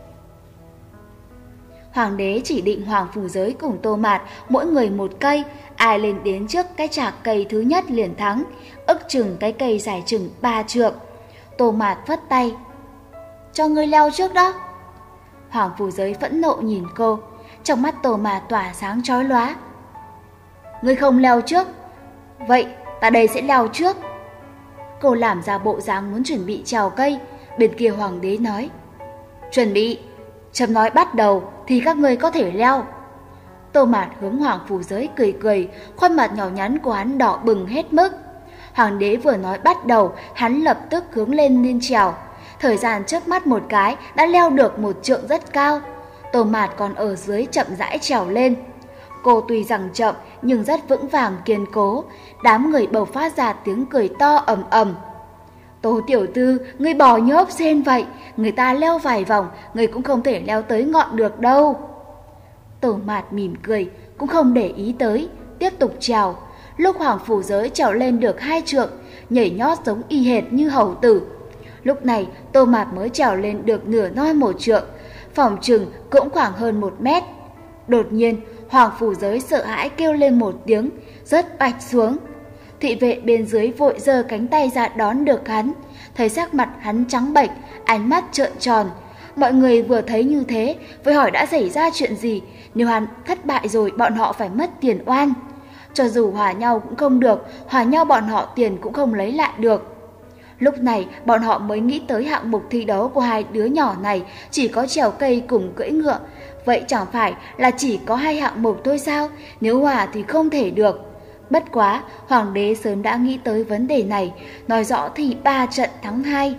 A: Hoàng đế chỉ định Hoàng Phủ Giới cùng Tô Mạt mỗi người một cây, ai lên đến trước cái chạc cây thứ nhất liền thắng, ước chừng cái cây dài chừng ba trượng. Tô Mạt phất tay. Cho ngươi leo trước đó. Hoàng Phủ Giới phẫn nộ nhìn cô, trong mắt Tô Mạt tỏa sáng chói lóa. Ngươi không leo trước, vậy ta đây sẽ leo trước. Cô làm ra bộ dáng muốn chuẩn bị trèo cây, bên kia Hoàng đế nói. Chuẩn bị, chấm nói bắt đầu thì các ngươi có thể leo. Tô Mạt hướng Hoàng Phủ Giới cười cười, khuôn mặt nhỏ nhắn của hắn đỏ bừng hết mức. Hoàng đế vừa nói bắt đầu, hắn lập tức hướng lên lên trèo. Thời gian chớp mắt một cái đã leo được một trượng rất cao. Tô Mạt còn ở dưới chậm rãi trèo lên. Cô tuy rằng chậm nhưng rất vững vàng kiên cố. Đám người bầu phát ra tiếng cười to ầm ầm. Tô tiểu thư, ngươi bò như ốc sên vậy, người ta leo vài vòng, ngươi cũng không thể leo tới ngọn được đâu. Tô Mạt mỉm cười, cũng không để ý tới, tiếp tục trèo. Lúc Hoàng Phủ Giới trèo lên được hai trượng, nhảy nhót giống y hệt như hầu tử. Lúc này Tô Mạt mới trèo lên được nửa noi một trượng, phòng chừng cũng khoảng hơn một mét. Đột nhiên Hoàng Phủ Giới sợ hãi kêu lên một tiếng, rớt bạch xuống. Thị vệ bên dưới vội giơ cánh tay ra đón được hắn, thấy sắc mặt hắn trắng bệch, ánh mắt trợn tròn. Mọi người vừa thấy như thế, vội hỏi đã xảy ra chuyện gì, nếu hắn thất bại rồi bọn họ phải mất tiền oan. Cho dù hòa nhau cũng không được, hòa nhau bọn họ tiền cũng không lấy lại được. Lúc này bọn họ mới nghĩ tới hạng mục thi đấu của hai đứa nhỏ này chỉ có trèo cây cùng cưỡi ngựa. Vậy chẳng phải là chỉ có hai hạng mục thôi sao, nếu hòa thì không thể được. Bất quá, Hoàng đế sớm đã nghĩ tới vấn đề này, nói rõ thì ba trận thắng hai.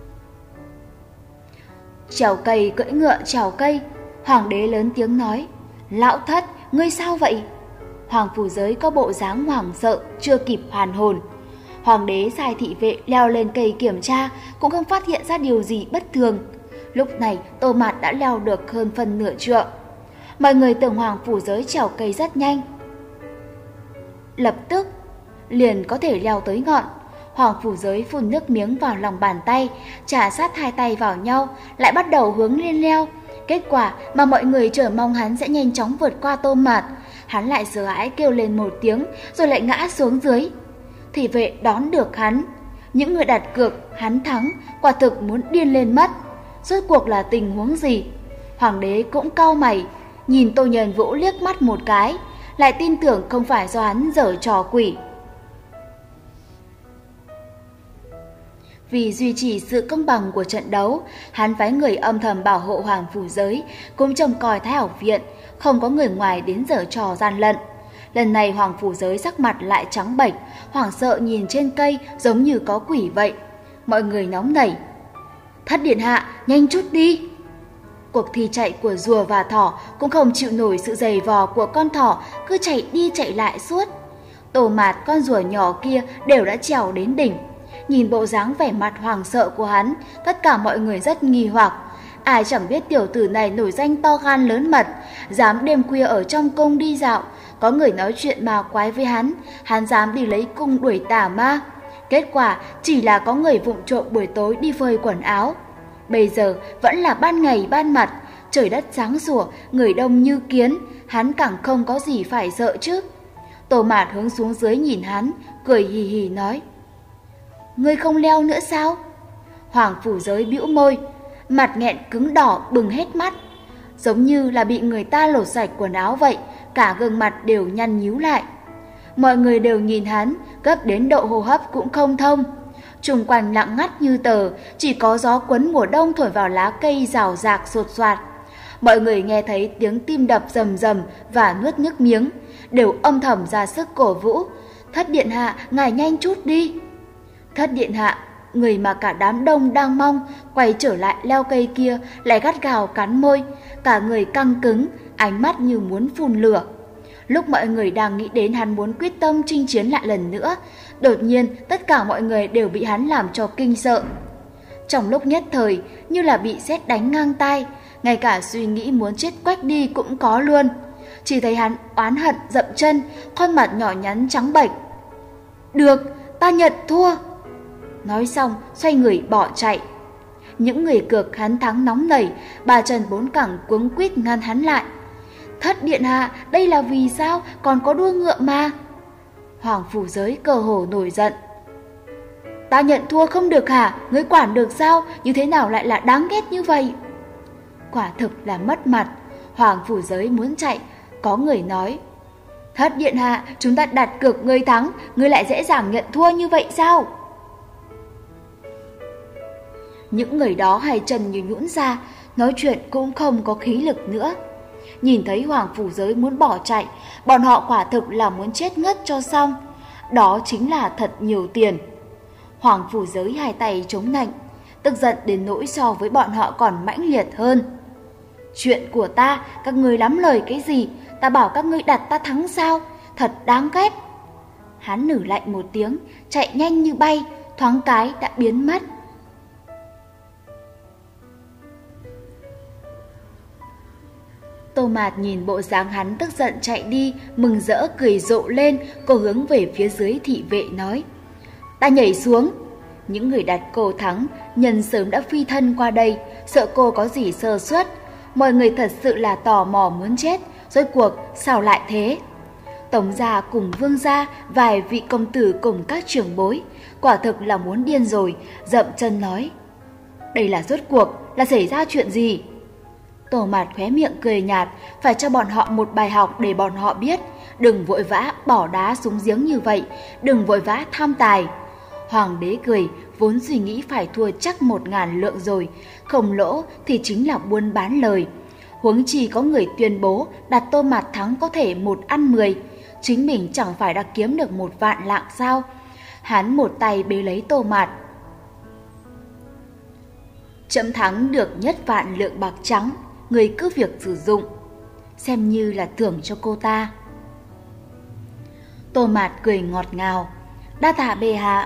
A: Trèo cây cưỡi ngựa trèo cây, Hoàng đế lớn tiếng nói. Lão thất, ngươi sao vậy? Hoàng Phủ Giới có bộ dáng hoảng sợ, chưa kịp hoàn hồn. Hoàng đế sai thị vệ leo lên cây kiểm tra, cũng không phát hiện ra điều gì bất thường. Lúc này Tô Mạt đã leo được hơn phân nửa trượng. Mọi người tưởng Hoàng Phủ Giới trèo cây rất nhanh, lập tức liền có thể leo tới ngọn. Hoàng Phủ Giới phun nước miếng vào lòng bàn tay, chà sát hai tay vào nhau, lại bắt đầu hướng lên leo. Kết quả mà mọi người chờ mong hắn sẽ nhanh chóng vượt qua Tô Mạt, hắn lại sợ hãi kêu lên một tiếng rồi lại ngã xuống dưới. Thị vệ đón được hắn, những người đặt cược hắn thắng quả thực muốn điên lên mất. Rốt cuộc là tình huống gì? Hoàng đế cũng cau mày, nhìn Tô Nhân Vũ liếc mắt một cái, lại tin tưởng không phải do hắn giở trò quỷ. Vì duy trì sự công bằng của trận đấu, hắn phái người âm thầm bảo hộ Hoàng Phủ Giới, cũng trông coi Thái Học Viện, không có người ngoài đến giở trò gian lận. Lần này Hoàng Phủ Giới sắc mặt lại trắng bệch, hoảng sợ nhìn trên cây giống như có quỷ vậy. Mọi người nóng nảy. Thất điện hạ, nhanh chút đi. Cuộc thi chạy của rùa và thỏ cũng không chịu nổi sự giày vò của con thỏ, cứ chạy đi chạy lại suốt. Tô Mạt con rùa nhỏ kia đều đã trèo đến đỉnh. Nhìn bộ dáng vẻ mặt hoảng sợ của hắn, tất cả mọi người rất nghi hoặc. Ai chẳng biết tiểu tử này nổi danh to gan lớn mật, dám đêm khuya ở trong cung đi dạo. Có người nói chuyện ma quái với hắn, hắn dám đi lấy cung đuổi tà ma. Kết quả chỉ là có người vụng trộm buổi tối đi phơi quần áo. Bây giờ vẫn là ban ngày ban mặt, trời đất sáng sủa, người đông như kiến, hắn càng không có gì phải sợ chứ. Tô Mạt hướng xuống dưới nhìn hắn, cười hì hì nói: Ngươi không leo nữa sao? Hoàng Phủ Giới bĩu môi, mặt nghẹn cứng đỏ bừng hết mắt, giống như là bị người ta lột sạch quần áo vậy, cả gương mặt đều nhăn nhíu lại. Mọi người đều nhìn hắn, gấp đến độ hô hấp cũng không thông. Xung quanh lặng ngắt như tờ, chỉ có gió cuốn mùa đông thổi vào lá cây rào rạc sột soạt. Mọi người nghe thấy tiếng tim đập rầm rầm và nuốt nước miếng, đều âm thầm ra sức cổ vũ: Thất điện hạ, ngài nhanh chút đi. Thất điện hạ, người mà cả đám đông đang mong, quay trở lại leo cây kia lại gắt gào cắn môi, cả người căng cứng, ánh mắt như muốn phun lửa. Lúc mọi người đang nghĩ đến hắn muốn quyết tâm chinh chiến lại lần nữa, đột nhiên tất cả mọi người đều bị hắn làm cho kinh sợ. Trong lúc nhất thời, như là bị sét đánh ngang tai, ngay cả suy nghĩ muốn chết quách đi cũng có luôn. Chỉ thấy hắn oán hận dậm chân, khuôn mặt nhỏ nhắn trắng bệch. Được, ta nhận thua. Nói xong, xoay người bỏ chạy. Những người cược hắn thắng nóng nảy, ba chân bốn cẳng cuống quýt ngăn hắn lại. Thất điện hạ, đây là vì sao, còn có đua ngựa mà. Hoàng Phủ Giới cơ hồ nổi giận. Ta nhận thua không được hả? Ngươi quản được sao? Như thế nào lại là đáng ghét như vậy? Quả thực là mất mặt. Hoàng Phủ Giới muốn chạy, có người nói: Thất điện hạ, chúng ta đặt cược ngươi thắng, ngươi lại dễ dàng nhận thua như vậy sao? Những người đó hai chân như nhũn ra, nói chuyện cũng không có khí lực nữa. Nhìn thấy Hoàng Phủ Giới muốn bỏ chạy, bọn họ quả thực là muốn chết ngất cho xong. Đó chính là thật nhiều tiền. Hoàng Phủ Giới hai tay chống nạnh, tức giận đến nỗi so với bọn họ còn mãnh liệt hơn. Chuyện của ta, các ngươi lắm lời cái gì? Ta bảo các ngươi đặt ta thắng sao? Thật đáng ghét. Hắn nử lạnh một tiếng, chạy nhanh như bay, thoáng cái đã biến mất. Tô Mạt nhìn bộ dáng hắn tức giận chạy đi, mừng rỡ cười rộ lên, cô hướng về phía dưới thị vệ nói: Ta nhảy xuống. Những người đặt cô thắng, nhân sớm đã phi thân qua đây, sợ cô có gì sơ suất. Mọi người thật sự là tò mò muốn chết, rốt cuộc sao lại thế? Tống gia cùng Vương gia, vài vị công tử cùng các trưởng bối, quả thực là muốn điên rồi, dậm chân nói: Đây là rốt cuộc, là xảy ra chuyện gì? Tô Mạt khóe miệng cười nhạt, phải cho bọn họ một bài học để bọn họ biết, đừng vội vã bỏ đá xuống giếng như vậy, đừng vội vã tham tài. Hoàng đế cười, vốn suy nghĩ phải thua chắc một ngàn lượng rồi, không lỗ thì chính là buôn bán lời. Huống chi có người tuyên bố đặt Tô Mạt thắng có thể một ăn mười, chính mình chẳng phải đã kiếm được một vạn lạng sao? Hắn một tay bế lấy Tô Mạt. Chấm thắng được nhất vạn lượng bạc trắng, người cứ việc sử dụng, xem như là thưởng cho cô ta. Tô Mạt cười ngọt ngào, đa tạ bệ hạ.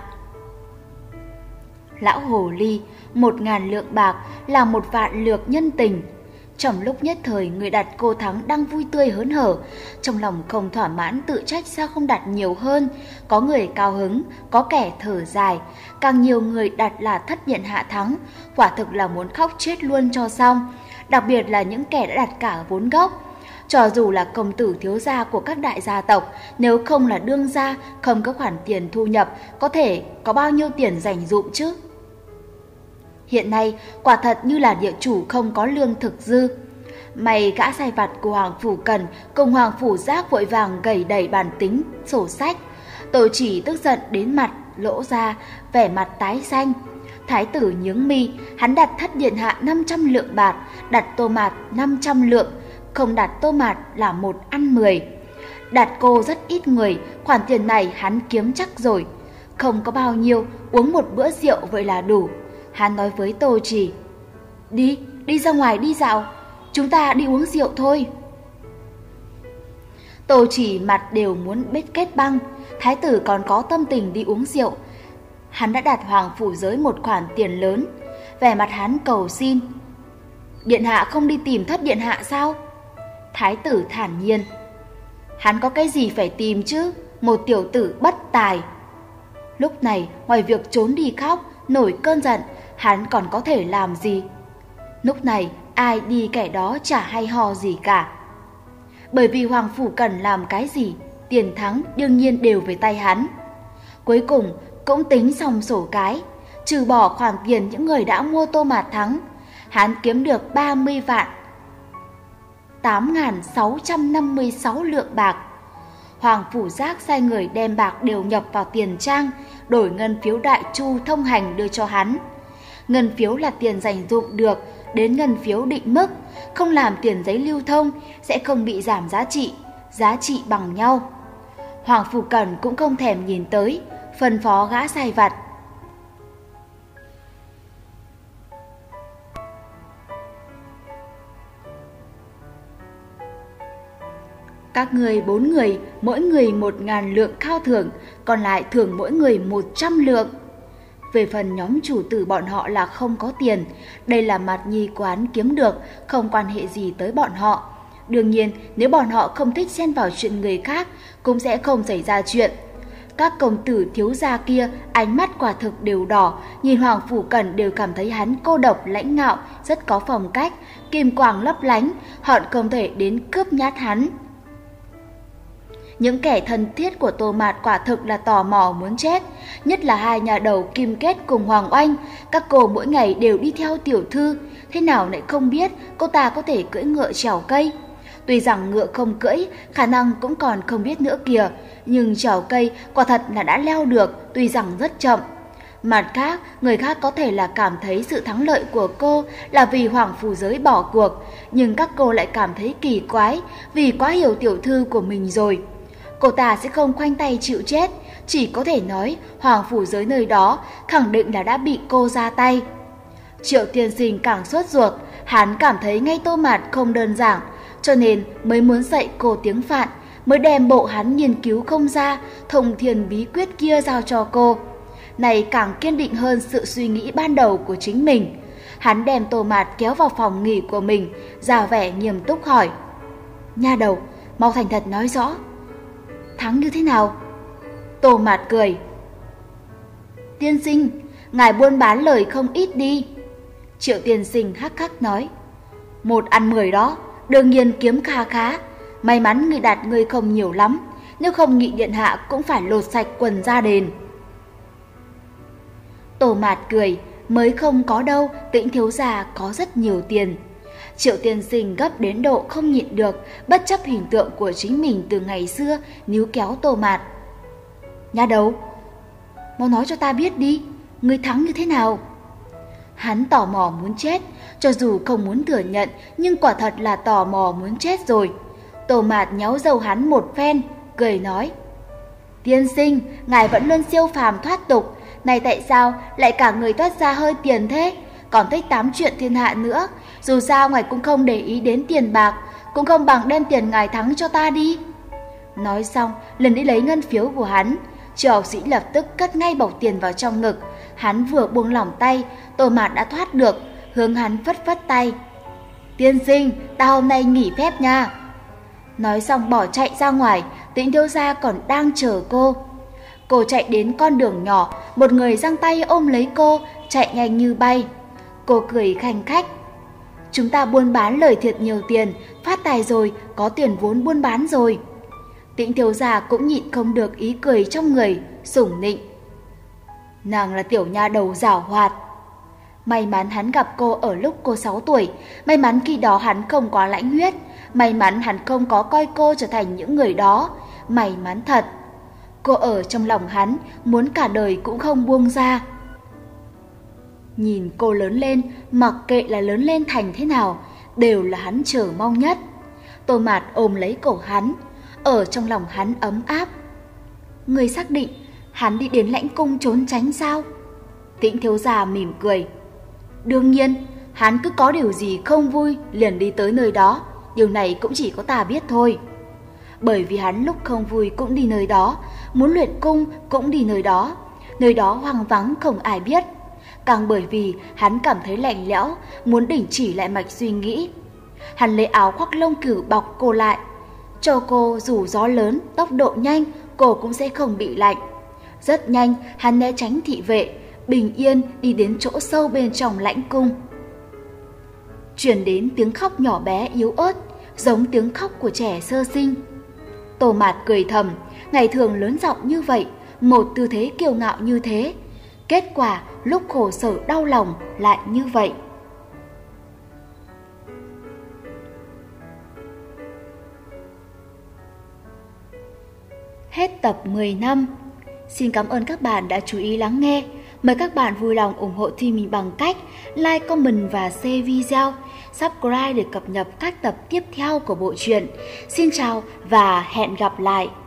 A: Lão hồ ly, một ngàn lượng bạc là một vạn lược nhân tình. Trong lúc nhất thời, người đặt cô thắng đang vui tươi hớn hở, trong lòng không thỏa mãn tự trách sao không đặt nhiều hơn. Có người cao hứng, có kẻ thở dài, càng nhiều người đặt là thất điện hạ thắng, quả thực là muốn khóc chết luôn cho xong. Đặc biệt là những kẻ đã đặt cả vốn gốc. Cho dù là công tử thiếu gia của các đại gia tộc, nếu không là đương gia, không có khoản tiền thu nhập, có thể có bao nhiêu tiền dành dụm chứ? Hiện nay, quả thật như là địa chủ không có lương thực dư. May gã sai vặt của Hoàng Phủ Cần cùng Hoàng Phủ Giác vội vàng gầy đẩy bản tính, sổ sách. Tôi chỉ tức giận đến mặt, lỗ ra, vẻ mặt tái xanh. Thái tử nhướng mi, hắn đặt thất điện hạ năm trăm lượng bạc, đặt Tô Mạt năm trăm lượng, không đặt Tô Mạt là một ăn mười. Đặt cô rất ít người, khoản tiền này hắn kiếm chắc rồi. Không có bao nhiêu, uống một bữa rượu vậy là đủ. Hắn nói với Tô Chỉ: Đi, đi ra ngoài đi dạo, chúng ta đi uống rượu thôi. Tô Chỉ mặt đều muốn bết kết băng, thái tử còn có tâm tình đi uống rượu. Hắn đã đặt Hoàng Phủ Giới một khoản tiền lớn, vẻ mặt hắn cầu xin: Điện hạ không đi tìm thất điện hạ sao? Thái tử thản nhiên: Hắn có cái gì phải tìm chứ, một tiểu tử bất tài. Lúc này, ngoài việc trốn đi khóc, nổi cơn giận, hắn còn có thể làm gì? Lúc này, ai đi kẻ đó chả hay ho gì cả. Bởi vì Hoàng Phủ Cẩn làm cái gì, tiền thắng đương nhiên đều về tay hắn. Cuối cùng cũng tính xong sổ cái, trừ bỏ khoản tiền những người đã mua Tô Mạt thắng, hắn kiếm được ba mươi vạn tám nghìn sáu trăm năm mươi sáu lượng bạc. Hoàng Phủ Giác sai người đem bạc đều nhập vào tiền trang, đổi ngân phiếu đại chu thông hành đưa cho hắn. Ngân phiếu là tiền dành dụm được đến ngân phiếu định mức, không làm tiền giấy lưu thông sẽ không bị giảm giá trị, giá trị bằng nhau. Hoàng Phủ Cẩn cũng không thèm nhìn tới, phân phó gã sai vặt: các người bốn người, mỗi người một ngàn lượng khao thưởng, còn lại thưởng mỗi người một trăm lượng. Về phần nhóm chủ tử bọn họ là không có tiền, đây là Mạt Nhi quán kiếm được, không quan hệ gì tới bọn họ. Đương nhiên, nếu bọn họ không thích xen vào chuyện người khác, cũng sẽ không xảy ra chuyện. Các công tử thiếu gia kia ánh mắt quả thực đều đỏ, nhìn Hoàng Phủ Cẩn đều cảm thấy hắn cô độc lãnh ngạo, rất có phong cách, kim quang lấp lánh, hận không thể đến cướp nhát hắn. Những kẻ thân thiết của Tô Mạt quả thực là tò mò muốn chết, nhất là hai nhà đầu Kim Kết cùng Hoàng Oanh. Các cô mỗi ngày đều đi theo tiểu thư, thế nào lại không biết cô ta có thể cưỡi ngựa trèo cây. Tuy rằng ngựa không cưỡi, khả năng cũng còn không biết nữa kìa, nhưng trèo cây quả thật là đã leo được, tuy rằng rất chậm. Mặt khác, người khác có thể là cảm thấy sự thắng lợi của cô là vì Hoàng Phủ Giới bỏ cuộc, nhưng các cô lại cảm thấy kỳ quái vì quá hiểu tiểu thư của mình rồi. Cô ta sẽ không khoanh tay chịu chết, chỉ có thể nói Hoàng Phủ Giới nơi đó khẳng định là đã bị cô ra tay. Triệu tiên sinh càng sốt ruột, hắn cảm thấy ngay Tô Mạt không đơn giản, cho nên mới muốn dạy cô tiếng Phạn, mới đem bộ hắn nghiên cứu không ra thông thiên bí quyết kia giao cho cô. Này càng kiên định hơn sự suy nghĩ ban đầu của chính mình. Hắn đem Tô Mạt kéo vào phòng nghỉ của mình, ra vẻ nghiêm túc hỏi: nha đầu, mau thành thật nói rõ, thắng như thế nào? Tô Mạt cười: tiên sinh, ngài buôn bán lời không ít đi. Triệu tiên sinh hắc hắc nói: một ăn mười đó, đương nhiên kiếm kha khá. May mắn người đạt người không nhiều lắm, nếu không Nghị điện hạ cũng phải lột sạch quần ra đền. Tô Mạt cười: mới không có đâu, Tĩnh thiếu gia có rất nhiều tiền. Triệu tiên sinh gấp đến độ không nhịn được, bất chấp hình tượng của chính mình từ ngày xưa, níu kéo Tô Mạt: nhà đầu, mau nói cho ta biết đi, ngươi thắng như thế nào? Hắn tò mò muốn chết, cho dù không muốn thừa nhận, nhưng quả thật là tò mò muốn chết rồi. Tô Mạt nhéo râu hắn một phen, cười nói: tiên sinh, ngài vẫn luôn siêu phàm thoát tục, này tại sao lại cả người toát ra hơi tiền thế, còn thích tám chuyện thiên hạ nữa. Dù sao ngài cũng không để ý đến tiền bạc, cũng không bằng đem tiền ngài thắng cho ta đi. Nói xong, lần đi lấy ngân phiếu của hắn. Triệu học sĩ lập tức cất ngay bọc tiền vào trong ngực. Hắn vừa buông lỏng tay, Tô Mạt đã thoát được, hướng hắn phất phất tay: tiên sinh, ta hôm nay nghỉ phép nha. Nói xong bỏ chạy ra ngoài. Tĩnh thiếu gia còn đang chờ cô. Cô chạy đến con đường nhỏ, một người giang tay ôm lấy cô, chạy nhanh như bay. Cô cười khanh khách: chúng ta buôn bán lời thiệt nhiều tiền, phát tài rồi, có tiền vốn buôn bán rồi. Tĩnh thiếu gia cũng nhịn không được ý cười trong người, sủng nịnh: nàng là tiểu nha đầu giảo hoạt. May mắn hắn gặp cô ở lúc cô sáu tuổi, may mắn khi đó hắn không quá lãnh huyết, may mắn hắn không có coi cô trở thành những người đó, may mắn thật. Cô ở trong lòng hắn, muốn cả đời cũng không buông ra. Nhìn cô lớn lên, mặc kệ là lớn lên thành thế nào, đều là hắn chờ mong nhất. Tô Mạt ôm lấy cổ hắn, ở trong lòng hắn ấm áp. Người xác định hắn đi đến lãnh cung trốn tránh sao? Tĩnh thiếu gia mỉm cười: đương nhiên, hắn cứ có điều gì không vui liền đi tới nơi đó, điều này cũng chỉ có ta biết thôi. Bởi vì hắn lúc không vui cũng đi nơi đó, muốn luyện cung cũng đi nơi đó, nơi đó hoang vắng không ai biết. Càng bởi vì hắn cảm thấy lạnh lẽo, muốn đình chỉ lại mạch suy nghĩ. Hắn lấy áo khoác lông cừu bọc cô lại, cho cô dù gió lớn, tốc độ nhanh, cô cũng sẽ không bị lạnh. Rất nhanh, hắn né tránh thị vệ, bình yên đi đến chỗ sâu bên trong lãnh cung. truyền đến tiếng khóc nhỏ bé yếu ớt, giống tiếng khóc của trẻ sơ sinh. Tô Mạt cười thầm, ngày thường lớn giọng như vậy, một tư thế kiêu ngạo như thế, kết quả lúc khổ sở đau lòng lại như vậy. Hết tập mười năm. Xin cảm ơn các bạn đã chú ý lắng nghe. Mời các bạn vui lòng ủng hộ team mình bằng cách like, comment và share video, subscribe để cập nhật các tập tiếp theo của bộ truyện. Xin chào và hẹn gặp lại!